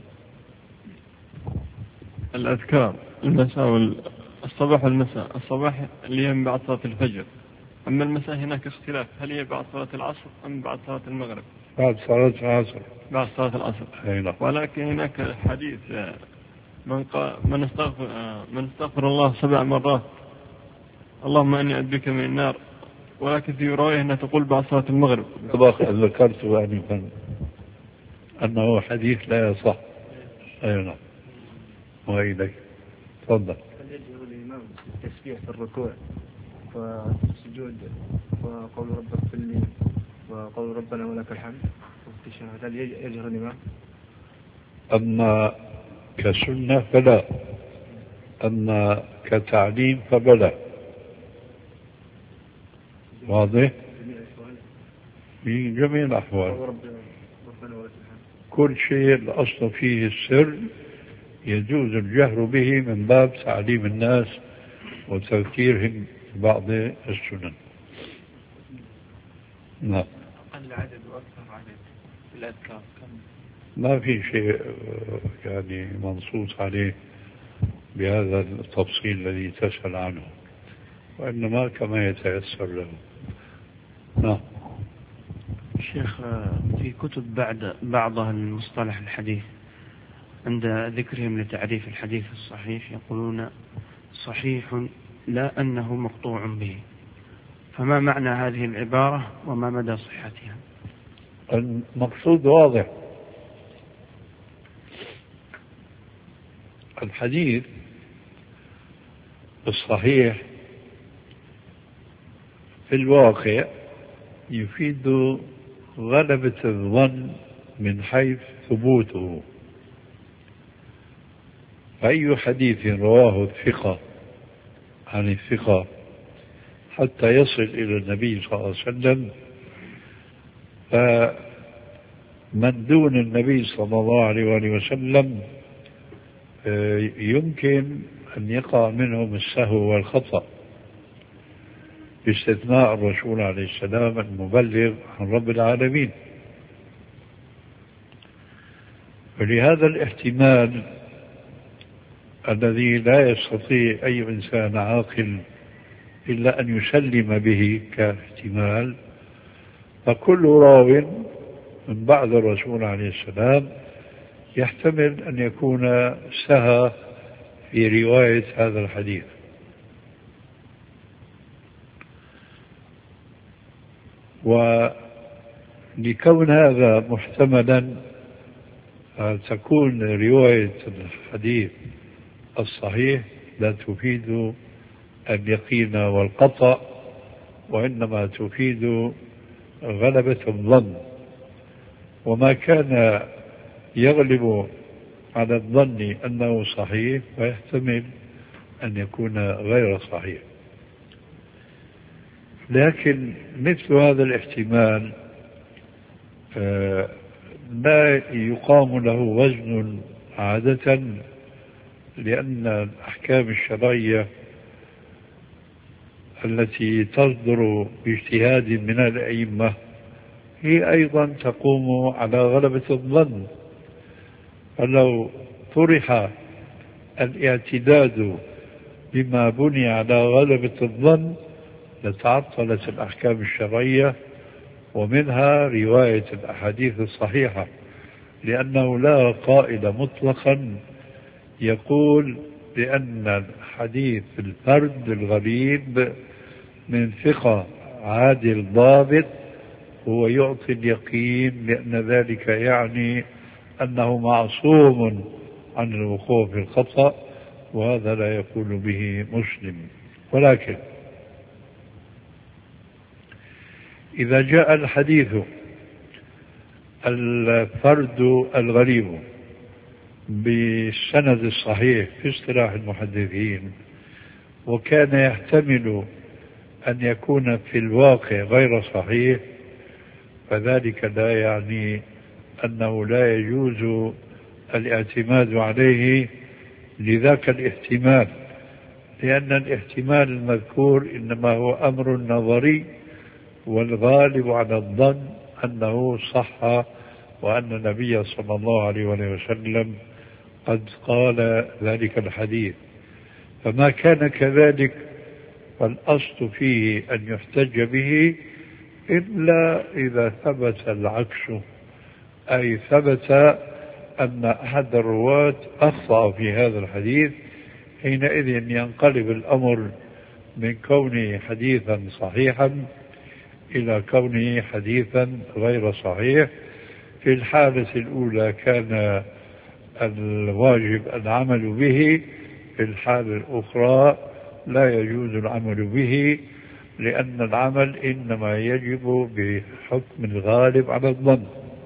الأذكار المساء الصباح والمساء. الصباح اللي هي من بعد صلاة الفجر، أما المساء هناك اختلاف، هل هي بعد صلاة العصر أم بعد صلاة المغرب؟ بعد صلاة العصر. بعد صلاة العصر. أيوة. ولكن هناك حديث من قال من استغفر من استغفر الله سبع مرات اللهم إني أعوذ بك من النار، ولكن في رواية أنها تقول بعد صلاة المغرب. سبق ذكرت يعني أنه حديث لا يصح. أيوة. وإليك. تفضل. هل يجب الإمام التسبيح في الركوع والسجود وقول رب اغفر لي وقول ربنا ولك الحمد وفي الشهادة هل يجهر الإمام؟ أما كسنة فلا، أما كتعليم فبلا. واضح؟ في جميع الأحوال كل شيء الأصل فيه السر يجوز الجهر به من باب تعليم الناس وتذكيرهم بعض السنن. نعم. أقل عدد وأكثر عدد في الأذكار كم؟ ما في شيء يعني منصوص عليه بهذا التفصيل الذي تسأل عنه، وإنما كما يتيسر له. نعم. شيخ، في كتب بعد بعضها المصطلح الحديث عند ذكرهم لتعريف الحديث الصحيح يقولون صحيح لا أنه مقطوع به، فما معنى هذه العبارة وما مدى صحتها؟ المقصود واضح. الحديث الصحيح في الواقع يفيد غلبة الظن من حيث ثبوته، فأي حديث رواه الثقة عن الثقة حتى يصل إلى النبي صلى الله عليه وسلم، فمن دون النبي صلى الله عليه وآله وسلم يمكن أن يقع منهم السهو والخطأ، باستثناء الرسول عليه السلام المبلغ عن رب العالمين. ولهذا الاحتمال الذي لا يستطيع أي إنسان عاقل إلا أن يسلم به كاحتمال، فكل راو من بعد الرسول عليه السلام يحتمل أن يكون سهى في رواية هذا الحديث. ولكون هذا محتملا تكون رواية الحديث الصحيح لا تفيد اليقين والقطع، وإنما تفيد غلبة الظن، وما كان يغلب على الظن أنه صحيح ويحتمل أن يكون غير صحيح. لكن مثل هذا الاحتمال لا يقام له وزن عادة، لأن الأحكام الشرعية التي تصدر باجتهاد من الأئمة هي أيضا تقوم على غلبة الظن، فلو طرح الاعتداد بما بني على غلبة الظن لتعطلت الأحكام الشرعية، ومنها رواية الأحاديث الصحيحة، لأنه لا قائل مطلقا يقول بأن الحديث الفرد الغريب من ثقة عادل ضابط هو يعطي اليقين، لأن ذلك يعني أنه معصوم عن الوقوع في الخطأ، وهذا لا يقول به مسلم. ولكن إذا جاء الحديث الفرد الغريب بالسند الصحيح في اصطلاح المحدثين، وكان يحتمل أن يكون في الواقع غير صحيح، فذلك لا يعني أنه لا يجوز الاعتماد عليه لذاك الاحتمال، لأن الاحتمال المذكور إنما هو أمر نظري، والغالب على الظن أنه صح، وأن النبي صلى الله عليه وسلم قد قال ذلك الحديث. فما كان كذلك فالأصل فيه أن يحتج به إلا إذا ثبت العكس، أي ثبت أن أحد الرواة أخطأ في هذا الحديث، حينئذ ينقلب الأمر من كونه حديثا صحيحا إلى كونه حديثا غير صحيح. في الحالة الأولى كان الواجب العمل به، في الحالة الأخرى لا يجوز العمل به، لأن العمل إنما يجب بحكم الغالب على الظن.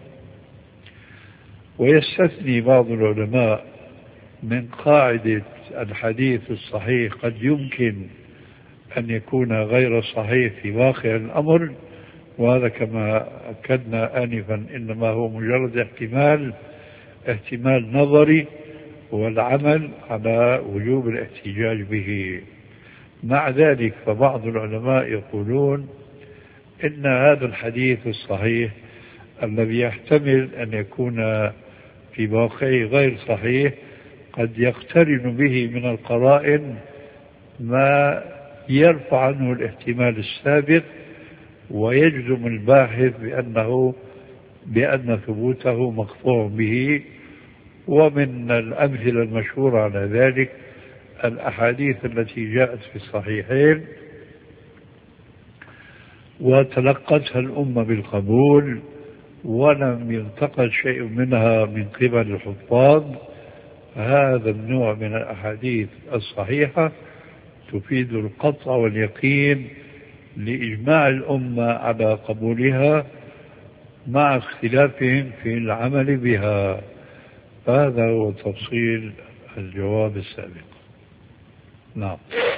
ويستثني بعض العلماء من قاعدة الحديث الصحيح قد يمكن أن يكون غير صحيح في واقع الأمر، وهذا كما أكدنا آنفا إنما هو مجرد احتمال احتمال نظري، والعمل على وجوب الاحتجاج به. مع ذلك فبعض العلماء يقولون إن هذا الحديث الصحيح الذي يحتمل أن يكون في واقعه غير صحيح قد يقترن به من القرائن ما يرفع عنه الاحتمال السابق، ويجزم الباحث بأنه بأن ثبوته مقطوع به. ومن الأمثلة المشهورة على ذلك الأحاديث التي جاءت في الصحيحين وتلقتها الأمة بالقبول ولم ينتقد شيء منها من قبل الحفاظ. هذا النوع من الأحاديث الصحيحة تفيد القطع واليقين لإجماع الأمة على قبولها مع اختلافهم في العمل بها. هذا هو تفصيل الجواب السابق. نعم.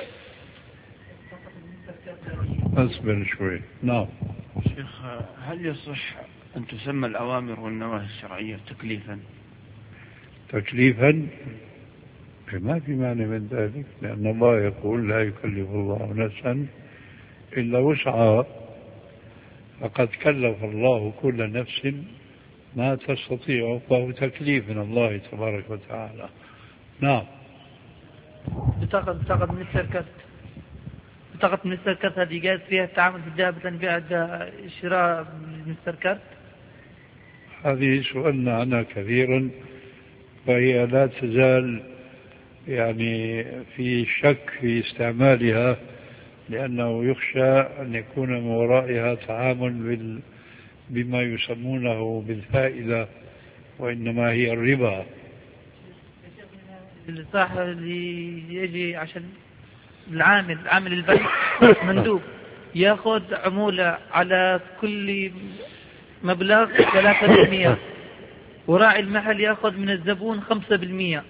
أصبر شوي. نعم. شيخ، هل يصح أن تسمى الأوامر والنواهي الشرعية تكليفا؟ تكليفا؟ ما في معنى من ذلك، لأن الله يقول لا يكلف الله نفسا إلا وسعها، فقد كلف الله كل نفس ما تستطيع، فهو تكليف من الله تبارك وتعالى. نعم. بطاقة بطاقة من الشركات بطاقة من الشركات هذه جاءت فيها التعامل في الذهب للبيع شراء من الشركات؟ هذه سؤالنا عنها كثيرا، فهي لا تزال يعني في شك في استعمالها، لأنه يخشى أن يكون من ورائها تعامل بال بما يسمونه بالفائدة، وإنما هي الربا. الصاحب اللي يجي عشان العامل عامل البنك مندوب ياخذ عمولة على كل مبلغ ثلاثة بالمئة، وراعي المحل ياخذ من الزبون خمسة بالمئة،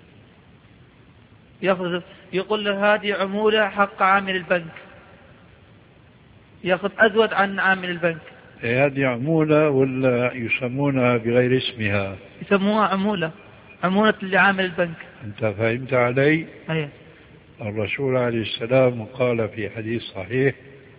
ياخذ يقول له هذه عمولة حق عامل البنك، ياخذ أزود عن عامل البنك. هذه عمولة ولا يسمونها بغير اسمها؟ يسموها عمولة، عمولة اللي عامل البنك. أنت فهمت علي؟ أيه. الرسول عليه السلام قال في حديث صحيح: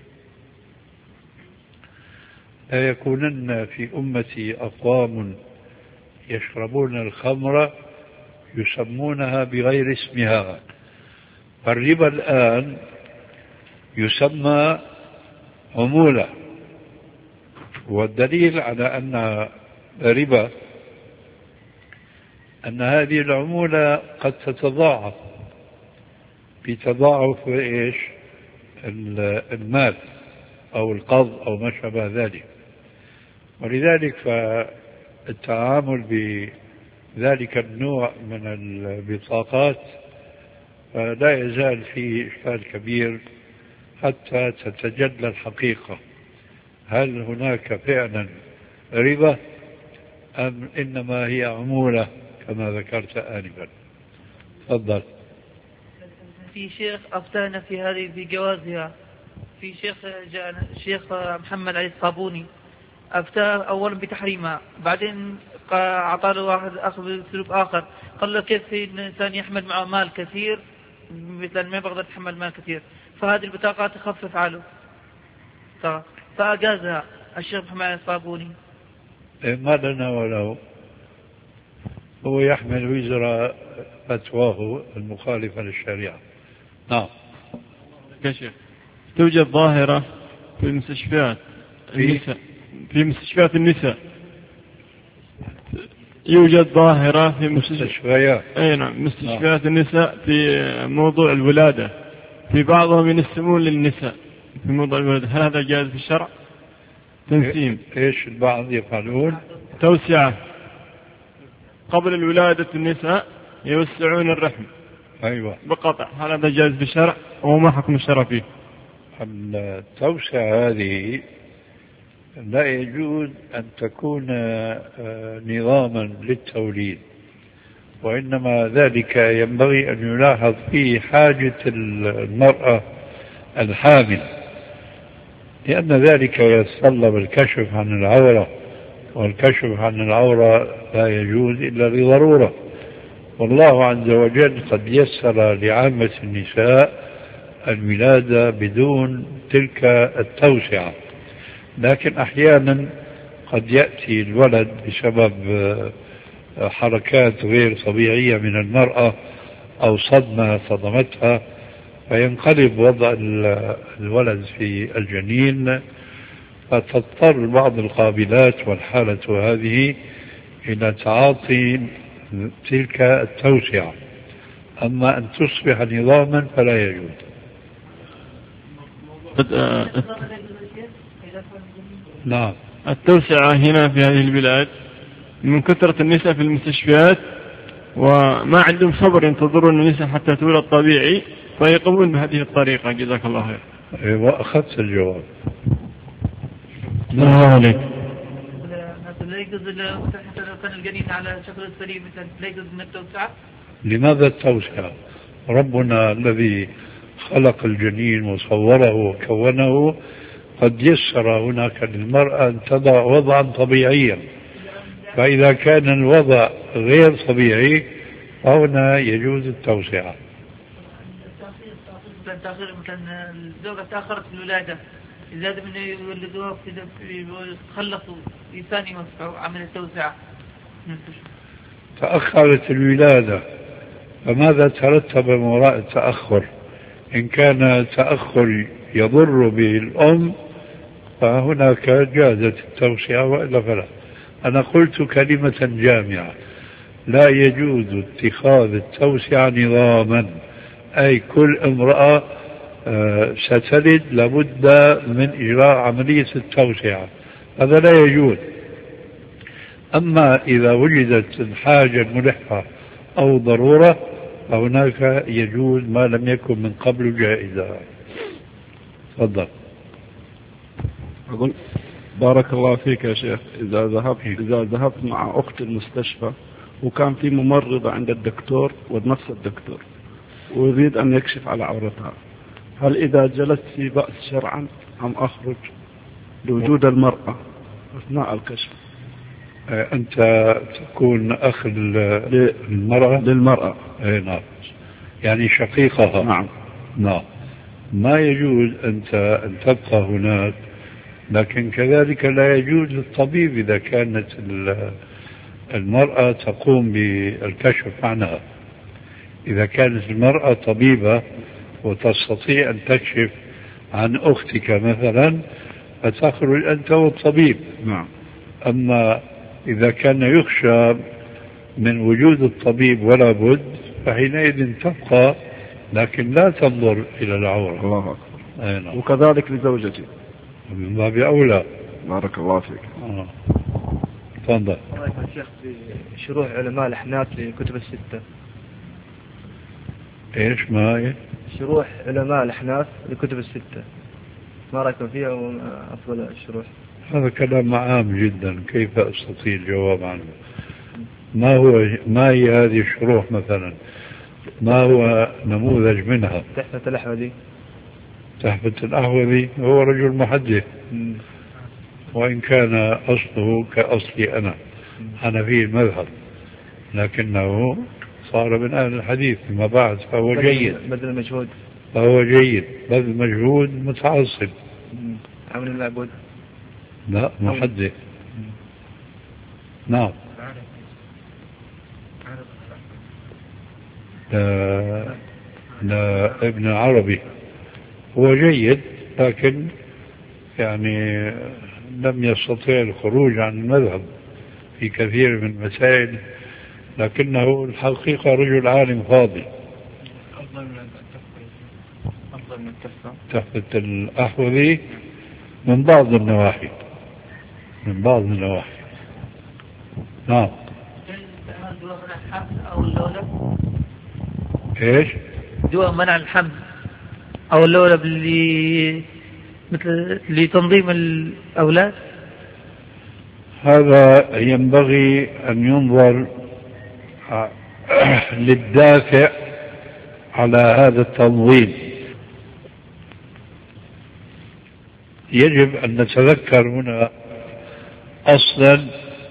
لا يكونن في أمتي أقوام يشربون الخمر يسمونها بغير اسمها. فالربا الآن يسمى عمولة، والدليل على أن ربا أن هذه العمولة قد تتضاعف بتضاعف إيش المال أو القرض أو ما شابه ذلك. ولذلك فالتعامل بذلك النوع من البطاقات لا يزال فيه إشكال كبير حتى تتجلى الحقيقة، هل هناك فعلا ربا أم إنما هي عمولة كما ذكرت آنفا. تفضل. في شيخ أفتانا في هذه في جوازها، في شيخ جاء الشيخ محمد علي الصابوني أفتاه أولا بتحريمها، بعدين أعطى له واحد أخذ سلوك آخر، قال له كيف الإنسان يحمل معه مال كثير مثل ما بقدر يتحمل مال كثير، فهذه البطاقات تخفف عنه فأجازها الشيخ محمد علي الصابوني. ما لنا وله، هو يحمل وزر فتواه المخالفة للشريعة. نعم. كشف توجد ظاهرة في المستشفيات النساء في مستشفيات النساء يوجد ظاهرة في مستشفيات أي نعم مستشفيات النساء في موضوع الولادة، في بعضهم ينسمون للنساء في موضوع الولادة. هل هذا جائز في الشرع؟ تنسيم. ايش البعض يفعلون؟ توسعة قبل الولادة النساء يوسعون الرحم. أيوة. بقطع. هل هذا جائز في الشرع وما حكم الشرع فيه؟ التوسعة هذه لا يجوز أن تكون نظاما للتوليد، وإنما ذلك ينبغي أن يلاحظ فيه حاجة المرأة الحامل، لأن ذلك يتطلب الكشف عن العورة، والكشف عن العورة لا يجوز إلا لضرورة. والله عز وجل قد يسر لعامة النساء الولادة بدون تلك التوسعة، لكن أحيانا قد يأتي الولد بسبب حركات غير طبيعية من المرأة أو صدمة صدمتها، فينقلب وضع الولد في الجنين، فتضطر بعض القابلات والحالة هذه إلى تعاطي تلك التوسعة. أما أن تصبح نظاما فلا يجوز. نعم. التوسعة هنا في هذه البلاد من كثرة النساء في المستشفيات وما عندهم صبر ينتظرون النساء حتى تولد طبيعي فيقومون بهذه الطريقة. جزاك الله خير. ايوه أخذت الجواب. السلام عليكم. لا يجوز حتى لو كان الجنين على شكل سليم مثلا لا يجوز من التوسعة. لماذا التوسعة؟ ربنا الذي خلق الجنين وصوره وكونه قد يسر هناك للمرأة أن تضع وضعا طبيعيا، فإذا كان الوضع غير طبيعي فهنا يجوز التوسعة. تأخير مثلا الزوجة تأخرت في الولادة إذا من يولدوها خلصوا ثاني وسعوا عمل التوسعة. تأخرت الولادة فماذا ترتب من وراء التأخر؟ إن كان تأخر يضر بالأم فهناك جازت التوسعة وإلا فلا. أنا قلت كلمة جامعة: لا يجوز اتخاذ التوسعة نظاما، أي كل امرأة ستلد لابد من إجراء عملية التوسعة، هذا لا يجوز. أما إذا وجدت الحاجة الملحة أو ضرورة فهناك يجوز ما لم يكن من قبل جائزة. تفضل. أقول بارك الله فيك يا شيخ، إذا ذهبت إذا ذهبت مع أختي المستشفى وكان في ممرضة عند الدكتور ونفس الدكتور ويريد أن يكشف على عورتها، هل إذا جلست في بأس شرعا أم أخرج لوجود المرأة أثناء الكشف؟ أنت تكون أخ للمرأة للمرأة أي نعم، يعني شقيقها. نعم نعم. ما يجوز أنت أن تبقى هناك، لكن كذلك لا يجوز للطبيب إذا كانت المرأة تقوم بالكشف عنها. إذا كانت المرأة طبيبة وتستطيع أن تكشف عن أختك مثلا فتخرج أنت والطبيب. نعم. أما إذا كان يخشى من وجود الطبيب ولا بد فحينئذ تبقى، لكن لا تنظر إلى العورة. الله أكبر. أينا. وكذلك لزوجتي من باب أولى. بارك الله فيك. آه. تفضل. رأيكم الشيخ في شروح علماء الأحناف لكتب الستة؟ إيش ما إيه؟ شروح علماء الأحناف لكتب الستة، ما رأيكم فيها وأفضل الشروح؟ هذا كلام عام جدا، كيف أستطيع الجواب عنه؟ ما هو ما هي هذه الشروح مثلا؟ ما هو نموذج منها؟ تحفة الأحوذي. تحفة الأحوذي هو رجل محدث، وإن كان أصله كأصلي أنا حنفي المذهب، لكنه صار من أهل الحديث فيما بعد، فهو جيد. بذل المجهود. فهو جيد بذل مجهود متعصب. عمل المعبود. لا محدث. نعم. لا, لا ابن العربي هو جيد، لكن يعني لم يستطيع الخروج عن المذهب في كثير من المسائل، لكنه الحقيقة رجل عالم فاضل. أفضل من التحفة. أفضل من التحفة. تحفة الأحوذي من بعض النواحي، من بعض النواحي. نعم. دواء منع الحمل أو اللولب؟ إيش؟ دواء منع الحمل أو اللولب اللي مثل لتنظيم الأولاد؟ هذا ينبغي أن ينظر للدافع على هذا التنظيم. يجب أن نتذكر هنا أصلا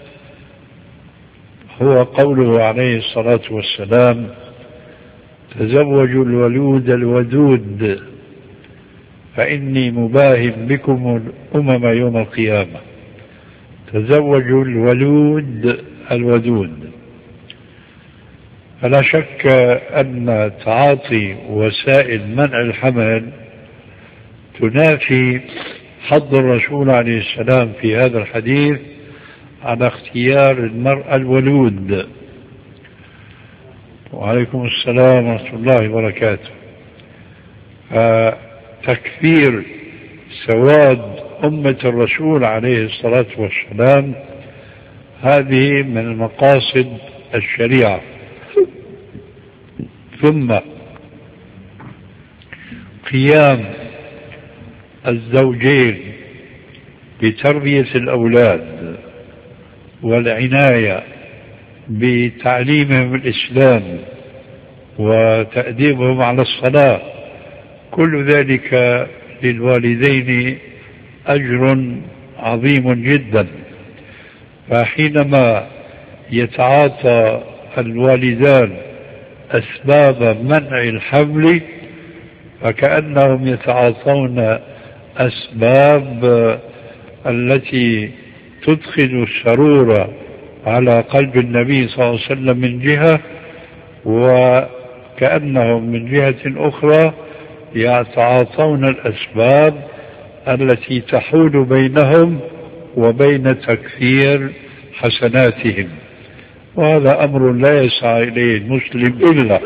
هو قوله عليه الصلاة والسلام: تزوجوا الولود الودود فإني مباهم بكم الأمم يوم القيامة. تزوجوا الولود الودود. فلا شك أن تعاطي وسائل منع الحمل تنافي حض الرسول عليه السلام في هذا الحديث على اختيار المرأة الولود. وعليكم السلام ورحمة الله وبركاته. تكثير سواد أمة الرسول عليه الصلاة والسلام هذه من مقاصد الشريعة. ثم قيام الزوجين بتربية الأولاد والعناية بتعليمهم الإسلام وتأديبهم على الصلاة، كل ذلك للوالدين أجر عظيم جدا. فحينما يتعاطى الوالدان أسباب منع الحمل فكأنهم يتعاطون أسباب التي تدخل السرور على قلب النبي صلى الله عليه وسلم من جهة، وكأنهم من جهة أخرى يتعاطون الأسباب التي تحول بينهم وبين تكثير حسناتهم. وهذا أمر لا يسعى إليه المسلم إلا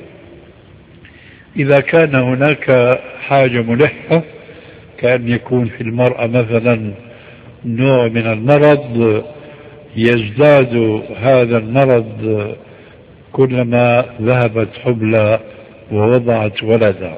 إذا كان هناك حاجة ملحة، كأن يكون في المرأة مثلا نوع من المرض يزداد هذا المرض كلما ذهبت حبلى ووضعت ولدا.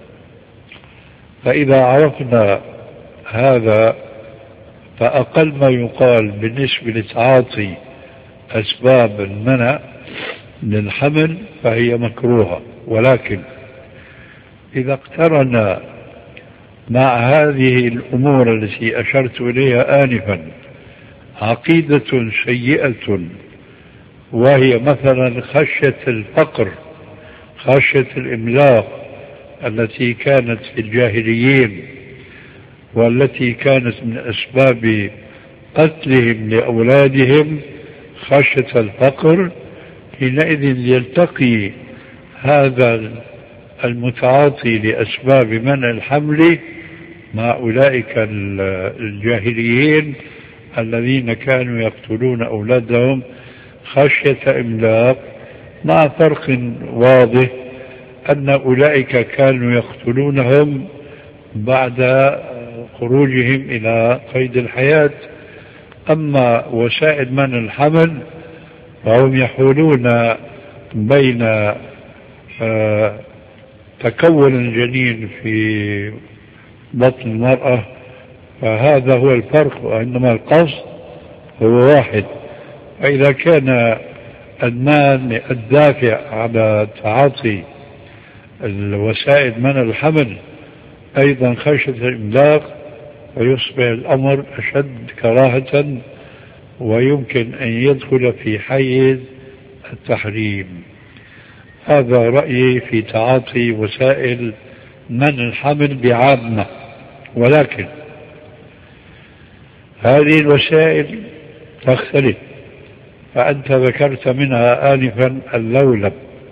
فإذا عرفنا هذا فأقل ما يقال بالنسبة لتعاطي أسباب المنع للحمل فهي مكروهة. ولكن إذا اقترن مع هذه الأمور التي أشرت إليها آنفا عقيدة سيئة، وهي مثلا خشية الفقر، خشية الإملاق التي كانت في الجاهليين والتي كانت من أسباب قتلهم لأولادهم، خشية الفقر، حينئذ يلتقي هذا المتعاطي لأسباب منع الحمل مع أولئك الجاهليين الذين كانوا يقتلون أولادهم خشية إملاق، مع فرق واضح أن أولئك كانوا يقتلونهم بعد خروجهم إلى قيد الحياة. أما وسائل منع الحمل فهم يحولون بين تكون الجنين في بطن المرأة، فهذا هو الفرق، وإنما القصد هو واحد. فإذا كان المال الدافع على تعاطي الوسائل منع الحمل أيضا خشية الإملاق، فيصبح الأمر أشد كراهة ويمكن أن يدخل في حيز التحريم. هذا رأيي في تعاطي وسائل منع الحمل بعامة. ولكن هذه الوسائل تختلف، فأنت ذكرت منها آنفا اللولب،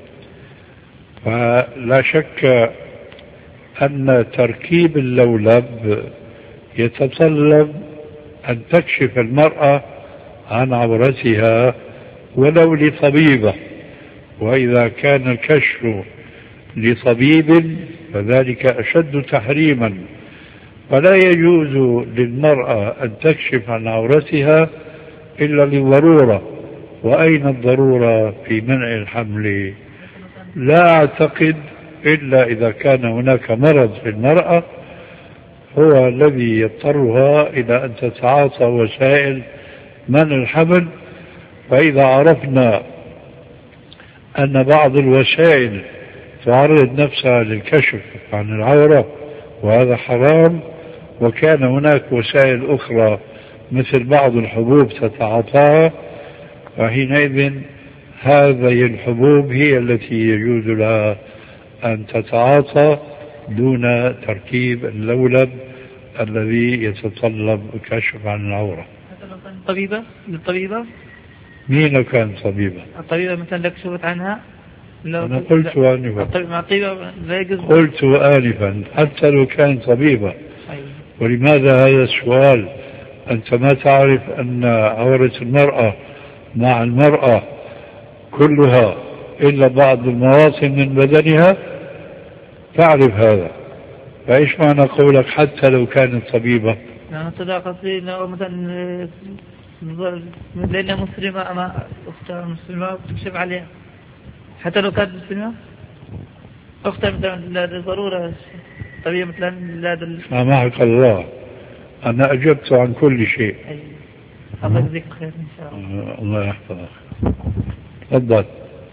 فلا شك أن تركيب اللولب يتطلب أن تكشف المرأة عن عورتها ولو لطبيبة، وإذا كان الكشف لطبيب فذلك أشد تحريما. فلا يجوز للمرأة أن تكشف عن عورتها إلا للضرورة. وأين الضرورة في منع الحمل؟ لا أعتقد إلا إذا كان هناك مرض في المرأة هو الذي يضطرها إلى أن تتعاطى وسائل منع الحمل. فإذا عرفنا أن بعض الوسائل تعرض نفسها للكشف عن العورة وهذا حرام، وكان هناك وسائل أخرى مثل بعض الحبوب تتعاطاها، فحينئذ هذه الحبوب هي التي يجوز لها أن تتعاطى دون تركيب اللولب الذي يتطلب كشف عن العورة. طبيبة للطبيبة مين لو كانت طبيبة؟ الطبيبة مثلا لك كشفت عنها؟ أنا قلت آنفا قلت آنفا حتى لو كانت طبيبة. ولماذا هذا السؤال؟ أنت ما تعرف أن عورة المرأة مع المرأة كلها إلا بعض المواطن من بدنها؟ تعرف هذا، فإيش معنى قولك حتى لو كانت طبيبة؟ أنا صداقتي لو مثلا لأنها مسلمة أما أختها مسلمة تكشف عليها حتى لو كانت مسلمة أختها مثلا لضرورة طبيعة مثلا لا دل... سامحك الله، أنا أجبت عن كل شيء. الله يجزيك خير إن شاء الله. الله يحفظك. تفضل.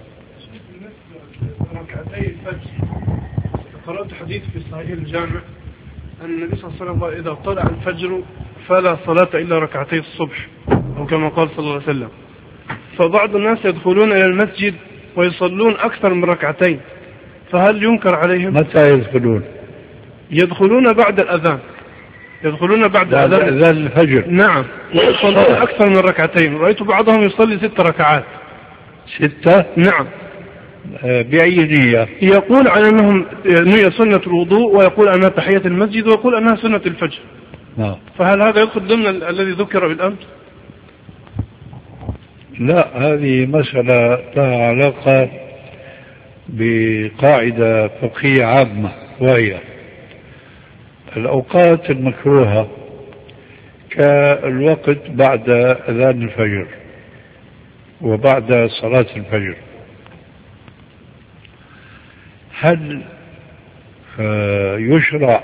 ركعتي الفجر قرأت حديث في صحيح الجامع أن النبي صلى الله عليه وسلم قال إذا طلع الفجر فلا صلاة إلا ركعتي الصبح أو كما قال صلى الله عليه وسلم. فبعض الناس يدخلون إلى المسجد ويصلون أكثر من ركعتين، فهل ينكر عليهم؟ متى يدخلون؟ يدخلون بعد الأذان يدخلون بعد أذان الفجر. نعم، ويصلون أكثر من ركعتين. رأيت بعضهم يصلي ست ركعات. ستة؟ نعم. بأي نية؟ يقول عن أنهم نية سنة الوضوء، ويقول أنها تحية المسجد، ويقول أنها سنة الفجر. نعم. فهل هذا يدخل ضمن الذي ذكر بالأمس؟ لا، هذه مسألة لها علاقة بقاعدة فقهية عامة، وهي الأوقات المكروهة كالوقت بعد أذان الفجر وبعد صلاة الفجر. هل يشرع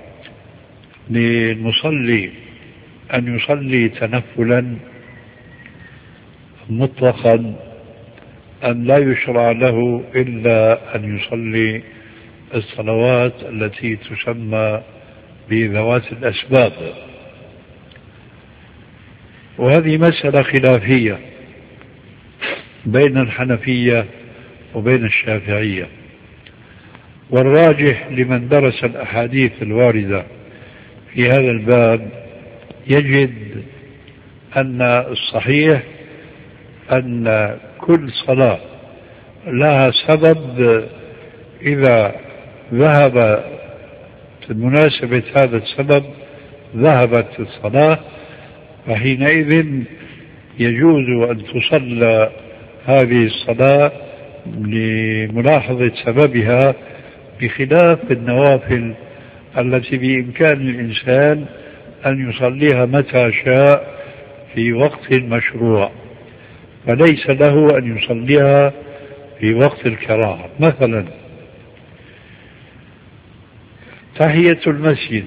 للمصلي أن يصلي تنفلا مطلقا أم لا يشرع له إلا أن يصلي الصلوات التي تسمى بذوات الأسباب؟ وهذه مسألة خلافية بين الحنفية وبين الشافعية، والراجح لمن درس الأحاديث الواردة في هذا الباب يجد أن الصحيح أن كل صلاة لها سبب، إذا ذهب بمناسبة هذا السبب ذهبت الصلاة، فحينئذ يجوز أن تصلى هذه الصلاة لملاحظة سببها، بخلاف النوافل التي بإمكان الإنسان أن يصليها متى شاء في وقت مشروع، فليس له أن يصليها في وقت الكراهة. مثلا تحية المسجد،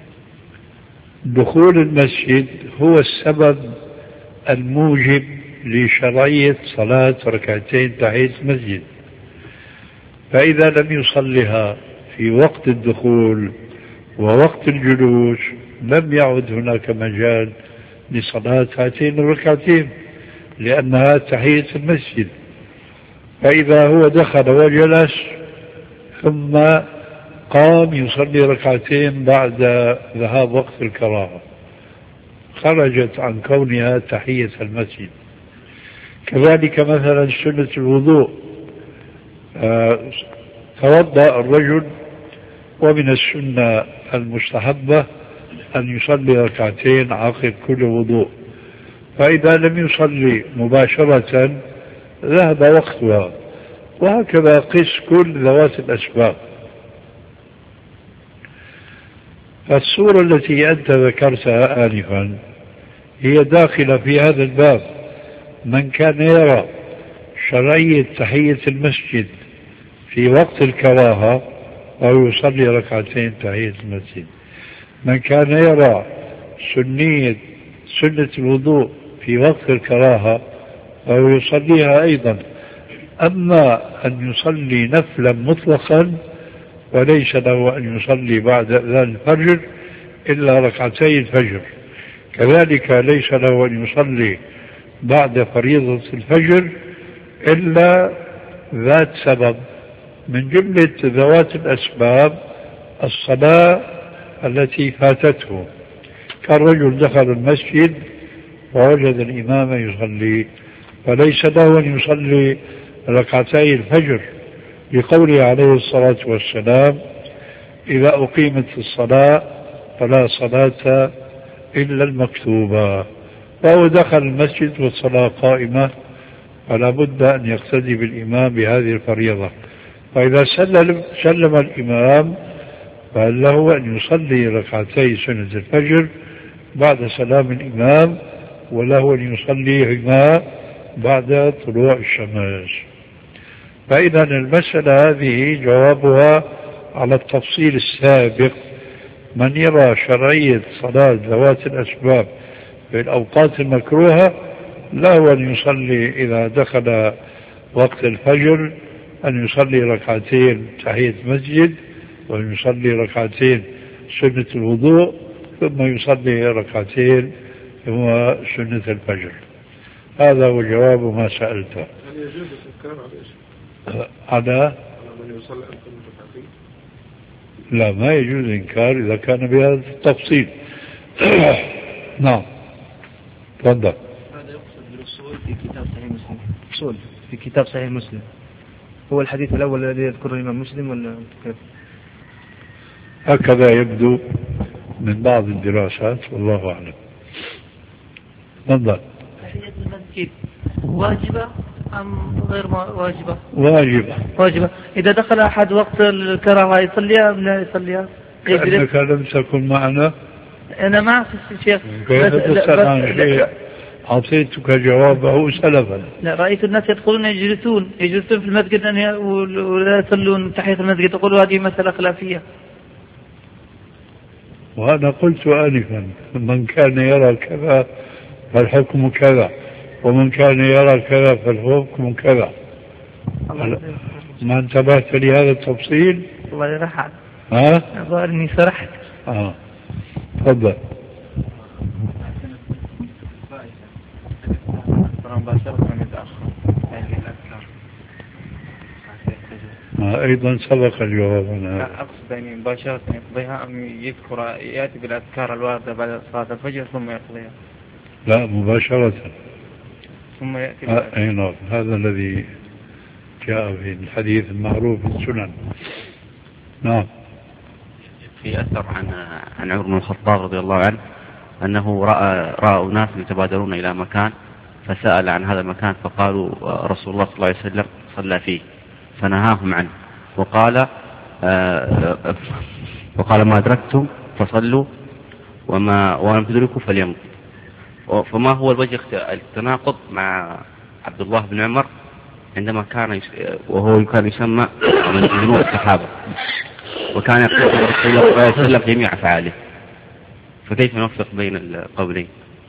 دخول المسجد هو السبب الموجب لشرعية صلاة ركعتين تحية المسجد، فإذا لم يصلها في وقت الدخول ووقت الجلوس لم يعد هناك مجال لصلاة هاتين الركعتين، لأنها تحية المسجد. فإذا هو دخل وجلس ثم قام يصلي ركعتين بعد ذهاب وقت الكراهة، خرجت عن كونها تحية المسجد. كذلك مثلا سنة الوضوء، آه توضأ الرجل، ومن السنة المستحبة أن يصلي ركعتين عقب كل وضوء، فإذا لم يصلي مباشرة ذهب وقتها، وهكذا قس كل ذوات الأسباب. فالصورة التي أنت ذكرتها آنفا هي داخلة في هذا الباب. من كان يرى شرعية تحية المسجد في وقت الكراهة أو يصلي ركعتين تحية المسجد. من كان يرى سنية سنة الوضوء في وقت الكراهة أو يصليها أيضا. أما أن يصلي نفلا مطلقا وليس له أن يصلي بعد أذان الفجر إلا ركعتي الفجر، كذلك ليس له أن يصلي بعد فريضة الفجر إلا ذات سبب من جملة ذوات الأسباب الصلاة التي فاتته، كالرجل دخل المسجد ووجد الإمام يصلي فليس له أن يصلي ركعتي الفجر، لقوله عليه الصلاة والسلام: إذا أقيمت الصلاة فلا صلاة إلا المكتوبة. فهو دخل المسجد والصلاة قائمة، فلا بد أن يقتدي بالإمام بهذه الفريضة. فإذا سلم, سلم الإمام فهل له أن يصلي ركعتي سنة الفجر بعد سلام الإمام، وله أن يصليهما بعد طلوع الشمس. فإذا المسألة هذه جوابها على التفصيل السابق. من يرى شرعية صلاة ذوات الأسباب في الأوقات المكروهة له أن يصلي إذا دخل وقت الفجر أن يصلي ركعتين تحية مسجد، وأن يصلي ركعتين سنة الوضوء، ثم يصلي ركعتين هو سنة الفجر. هذا هو جواب ما سألته. هل يجوز الإنكار على على من يصلي أكثر من ركعتين؟ لا، ما يجوز إنكار إذا كان بهذا التفصيل. نعم، تفضل. هذا يقصد بالأصول في كتاب صحيح مسلم. أصول في كتاب صحيح مسلم هو الحديث الأول الذي يذكره الإمام مسلم ولا كيف؟ هكذا يبدو من بعض الدراسات، والله أعلم. تفضل. تحية المسجد واجبة أم غير واجبة؟ واجبة. واجبة. إذا دخل أحد وقت الكراهة يصليها أم لا يصليها؟ كأنك لم تكن معنا. أنا معك الشيخ. كيف تسأل عن شيء أعطيتك جوابه سلفا؟ لا، رأيت الناس يدخلون يجلسون يجلسون في المسجد ولا يصلون تحية المسجد، يقولوا هذه مسألة خلافية. وأنا قلت آنفا: من كان يرى كذا فالحكم كذا، ومن كان يرى كذا فالحكم كذا. ما انتبهت لهذا التفصيل؟ الله يرحم. ها؟ أظهر إني سرحت. آه. تفضل. ما أيضا سبق الجواب عنها. أقصد يعني مباشرة يقضيها أم يذكر يأتي بالأذكار الواردة بعد صلاة الفجر ثم يقضيها؟ لا، مباشرة ثم يأتي آه أي نعم، هذا الذي جاء في الحديث المعروف في السنن. نعم. في أثر عن عن عمر بن الخطاب رضي الله عنه أنه رأى رأى أناس يتبادرون إلى مكان، فسأل عن هذا المكان فقالوا رسول الله صلى الله عليه وسلم صلى فيه، فنهاهم عنه وقال آه وقال ما أدركتم فصلوا وما ولم تدركوا فليمضوا. فما هو الوجه التناقض مع عبد الله بن عمر عندما كان وهو كان يسمى من جنود الصحابة وكان يقول رسول الله صلى الله عليه وسلم جميع أفعاله، فكيف نوفق بين القولين؟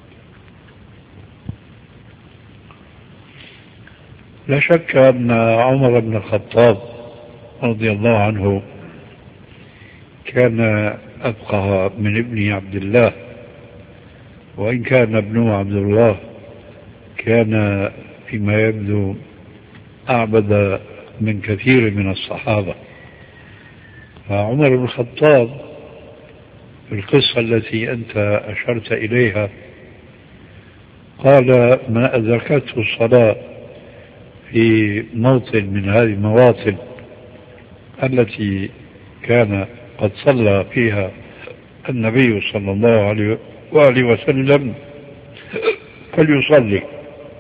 لا شك أن عمر بن الخطاب رضي الله عنه كان أفقه من ابنه عبد الله، وإن كان ابنه عبد الله كان فيما يبدو أعبد من كثير من الصحابة. فعمر بن الخطاب في القصة التي أنت أشرت إليها قال: ما أدركته الصلاة في موطن من هذه المواطن التي كان قد صلى فيها النبي صلى الله عليه وآله وسلم فليصلي،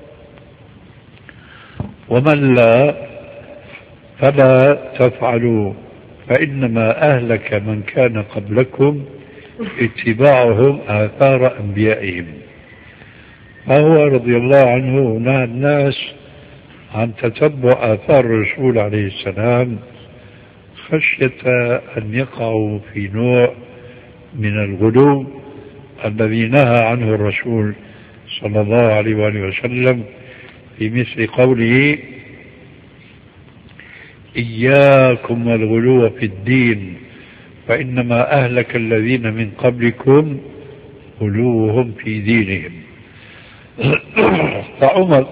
ومن لا فلا تفعلوا، فإنما أهلك من كان قبلكم اتباعهم آثار أنبيائهم. فهو رضي الله عنه نهى الناس عن تتبع آثار الرسول عليه السلام خشية أن يقعوا في نوع من الغلو الذي نهى عنه الرسول صلى الله عليه وآله وسلم في مثل قوله إياكم والغلو في الدين فإنما أهلك الذين من قبلكم غلوهم في دينهم. فعمر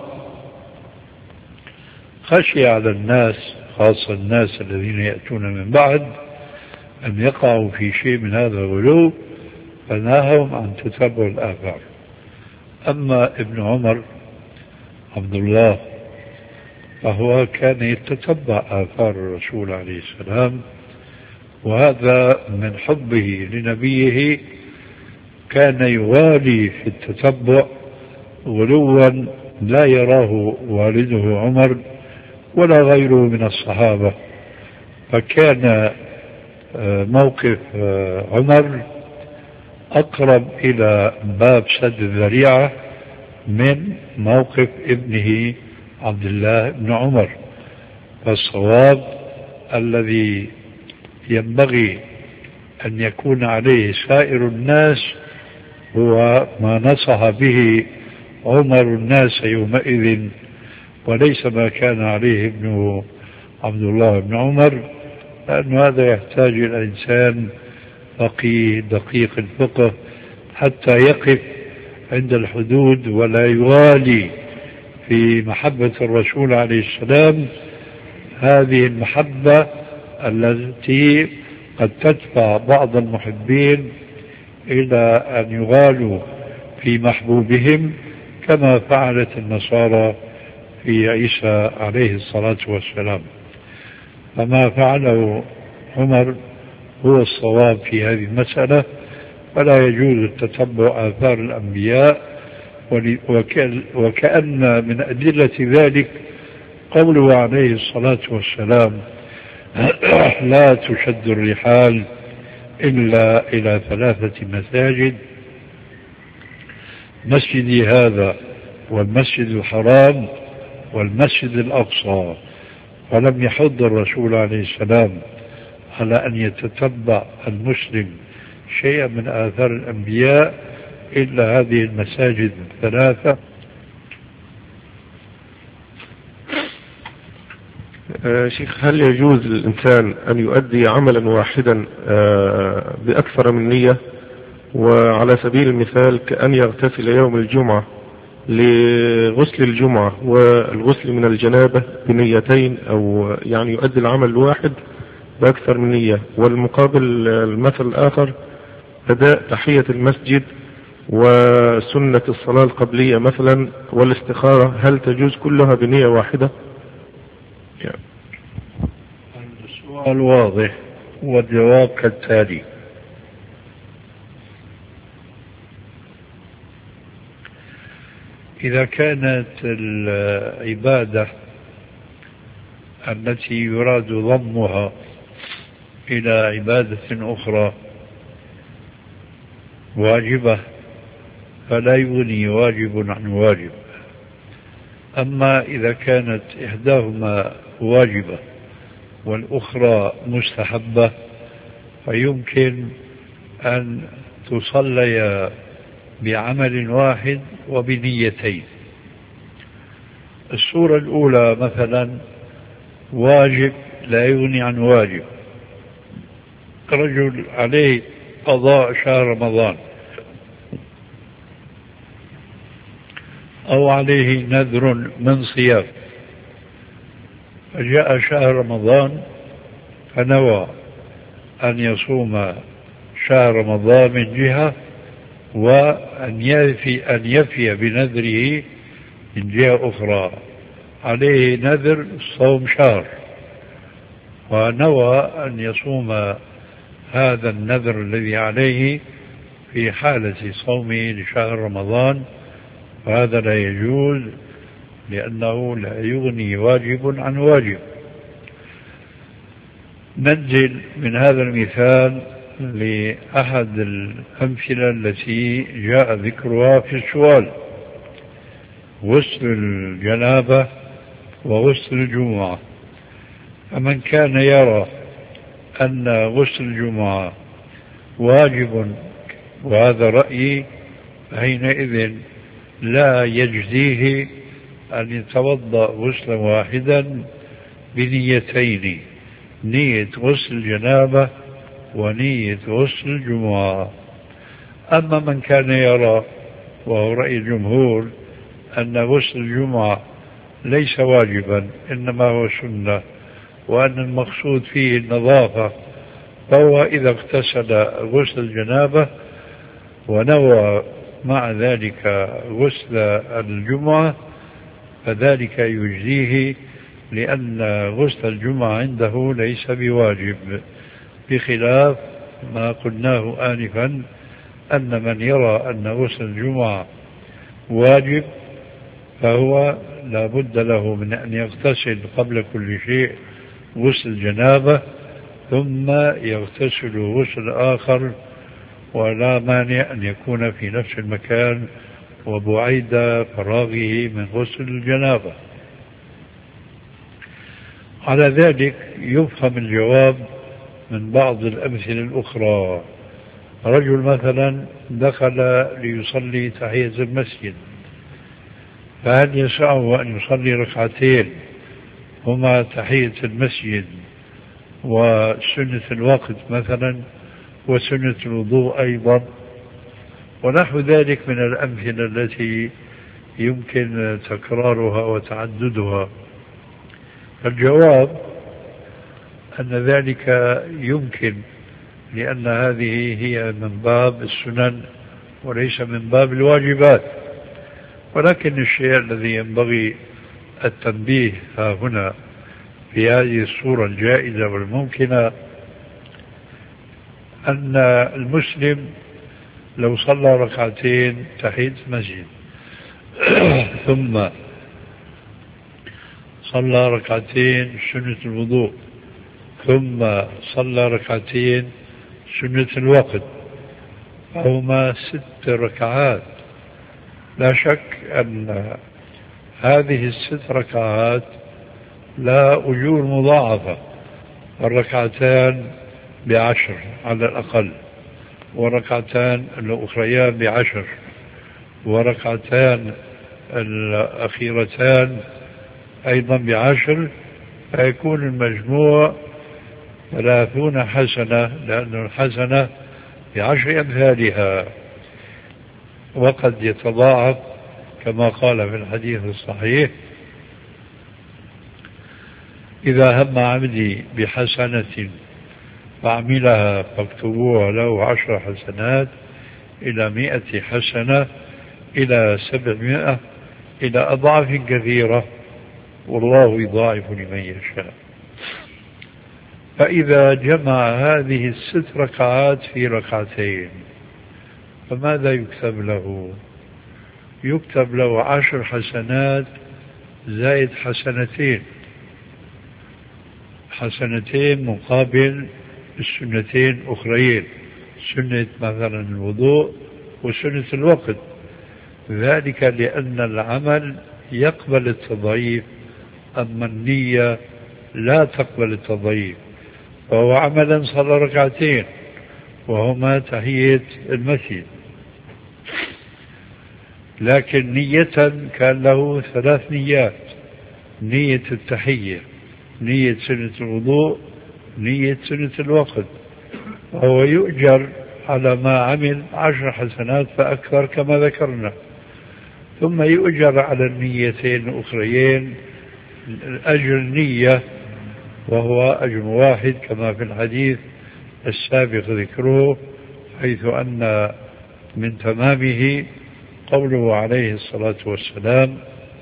خشي على الناس خاصة الناس الذين يأتون من بعد أن يقعوا في شيء من هذا الغلو فنهاهم عن تتبع الآثار. أما ابن عمر عبد الله فهو كان يتتبع آثار الرسول عليه السلام، وهذا من حبه لنبيه كان يغالي في التتبع غلوا لا يراه والده عمر ولا غيره من الصحابة. فكان موقف عمر أقرب إلى باب سد الذريعة من موقف ابنه عبد الله بن عمر. فالصواب الذي ينبغي أن يكون عليه سائر الناس هو ما نصح به عمر الناس يومئذ، وليس ما كان عليه ابنه عبد الله بن عمر، لأن هذا يحتاج إلى إنسان فقيه دقيق الفقه حتى يقف عند الحدود ولا يغالي في محبة الرسول عليه السلام هذه المحبة التي قد تدفع بعض المحبين إلى أن يغالوا في محبوبهم كما فعلت النصارى في عيسى عليه الصلاة والسلام. فما فعله عمر هو الصواب في هذه المسألة، فلا يجوز تتبع آثار الأنبياء، وكأن من أدلة ذلك قوله عليه الصلاة والسلام لا تشد الرحال إلا إلى ثلاثة مساجد، مسجدي هذا والمسجد الحرام والمسجد الأقصى. فلم يحض الرسول عليه السلام على أن يتتبع المسلم شيئا من آثار الأنبياء إلا هذه المساجد الثلاثة. آه شيخ، هل يجوز للإنسان أن يؤدي عملا واحدا آه بأكثر من نية؟ وعلى سبيل المثال كأن يغتسل يوم الجمعة لغسل الجمعة والغسل من الجنابة بنيتين، أو يعني يؤدي العمل الواحد بأكثر من نية، والمقابل المثل الآخر أداء تحية المسجد وسنة الصلاة القبلية مثلا والاستخارة، هل تجوز كلها بنية واحدة؟ يعني. السؤال واضح والجواب كالتالي: إذا كانت العبادة التي يراد ضمها إلى عبادة أخرى واجبة فلا يغني واجب عن واجب. أما إذا كانت إحداهما واجبة والأخرى مستحبة فيمكن أن تصلي بعمل واحد وبنيتين. الصورة الأولى مثلا واجب لا يغني عن واجب، رجل عليه قضاء شهر رمضان أو عليه نذر من صيام، فجاء شهر رمضان فنوى أن يصوم شهر رمضان من جهة وأن يفي, أن يفي بنذره من جهة أخرى. عليه نذر صوم شهر ونوى أن يصوم هذا النذر الذي عليه في حالة صومه لشهر رمضان، فهذا لا يجوز لأنه لا يغني واجب عن واجب. ننزل من هذا المثال لأحد الأمثلة التي جاء ذكرها في السؤال: غسل الجنابة وغسل الجمعة. فمن كان يرى أن غسل الجمعة واجب وهذا رأيي، حينئذ لا يجزيه أن يتوضأ غسلا واحدا بنيتين، نية غسل الجنابة ونية غسل الجمعة. أما من كان يرى وهو رأي الجمهور أن غسل الجمعة ليس واجبا إنما هو سنة وأن المقصود فيه النظافة، فهو إذا اغتسل غسل الجنابة ونوى مع ذلك غسل الجمعة فذلك يجزيه، لأن غسل الجمعة عنده ليس بواجب، بخلاف ما قلناه آنفا أن من يرى أن غسل الجمعة واجب فهو لا بد له من أن يغتسل قبل كل شيء غسل الجنابة ثم يغتسل غسل آخر، ولا مانع أن يكون في نفس المكان وبعيد فراغه من غسل الجنابة. على ذلك يفهم الجواب من بعض الأمثلة الأخرى. رجل مثلا دخل ليصلي تحية المسجد، فهل يسعه أن يصلي ركعتين هما تحية المسجد وسنة الوقت مثلا وسنة الوضوء أيضا ونحو ذلك من الأمثلة التي يمكن تكرارها وتعددها؟ الجواب أن ذلك يمكن، لأن هذه هي من باب السنن وليس من باب الواجبات. ولكن الشيء الذي ينبغي التنبيه ها هنا في هذه الصورة الجائزة والممكنة أن المسلم لو صلى ركعتين تحية المسجد ثم صلى ركعتين سنة الوضوء ثم صلى ركعتين سنة الوقت فهما ست ركعات، لا شك أن هذه الست ركعات لا أجور مضاعفة، الركعتان بعشر على الأقل، وركعتان الأخريان بعشر، وركعتان الأخيرتان أيضا بعشر، فيكون المجموع ثلاثون حسنة، لأن الحسنة بعشر أمثالها، وقد يتضاعف كما قال في الحديث الصحيح: إذا هم عبدي بحسنة فعملها فاكتبوها له عشر حسنات إلى مئة حسنة إلى سبعمائة إلى أضعاف كثيرة، والله يضاعف لمن يشاء. فإذا جمع هذه الست ركعات في ركعتين فماذا يكتب له؟ يكتب له عشر حسنات زائد حسنتين، حسنتين مقابل السنتين أخرين، سنة مثلا الوضوء وسنة الوقت، ذلك لأن العمل يقبل التضعيف أما النية لا تقبل التضعيف، فهو عملا صلى ركعتين وهما تحية المسجد، لكن نية كان له ثلاث نيات: نية التحية، نية سنة الوضوء، نية سنة الوقت، وهو يؤجر على ما عمل عشر حسنات فأكثر كما ذكرنا، ثم يؤجر على النيتين الأخريين أجر النية وهو أجر واحد كما في الحديث السابق ذكره، حيث أن من تمامه قوله عليه الصلاة والسلام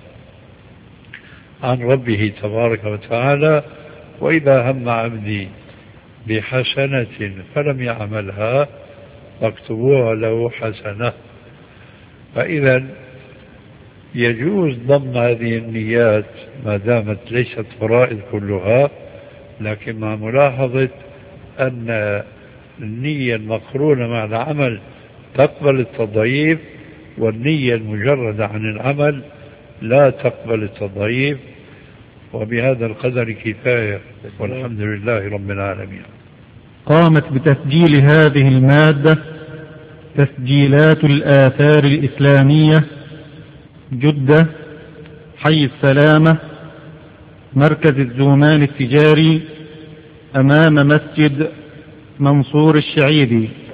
عن ربه تبارك وتعالى: وإذا هم عبدي بحسنة فلم يعملها فاكتبوها له حسنة. فإذا يجوز ضم هذه النيات ما دامت ليست فرائض كلها، لكن مع ملاحظة أن النية المقرونة مع العمل تقبل التضعيف، والنية المجردة عن العمل لا تقبل التضعيف. وبهذا القدر كفاية، والحمد لله رب العالمين. قامت بتسجيل هذه المادة تسجيلات الآثار الإسلامية، جدة، حي السلامة، مركز الزومان التجاري، أمام مسجد منصور الشعيبي.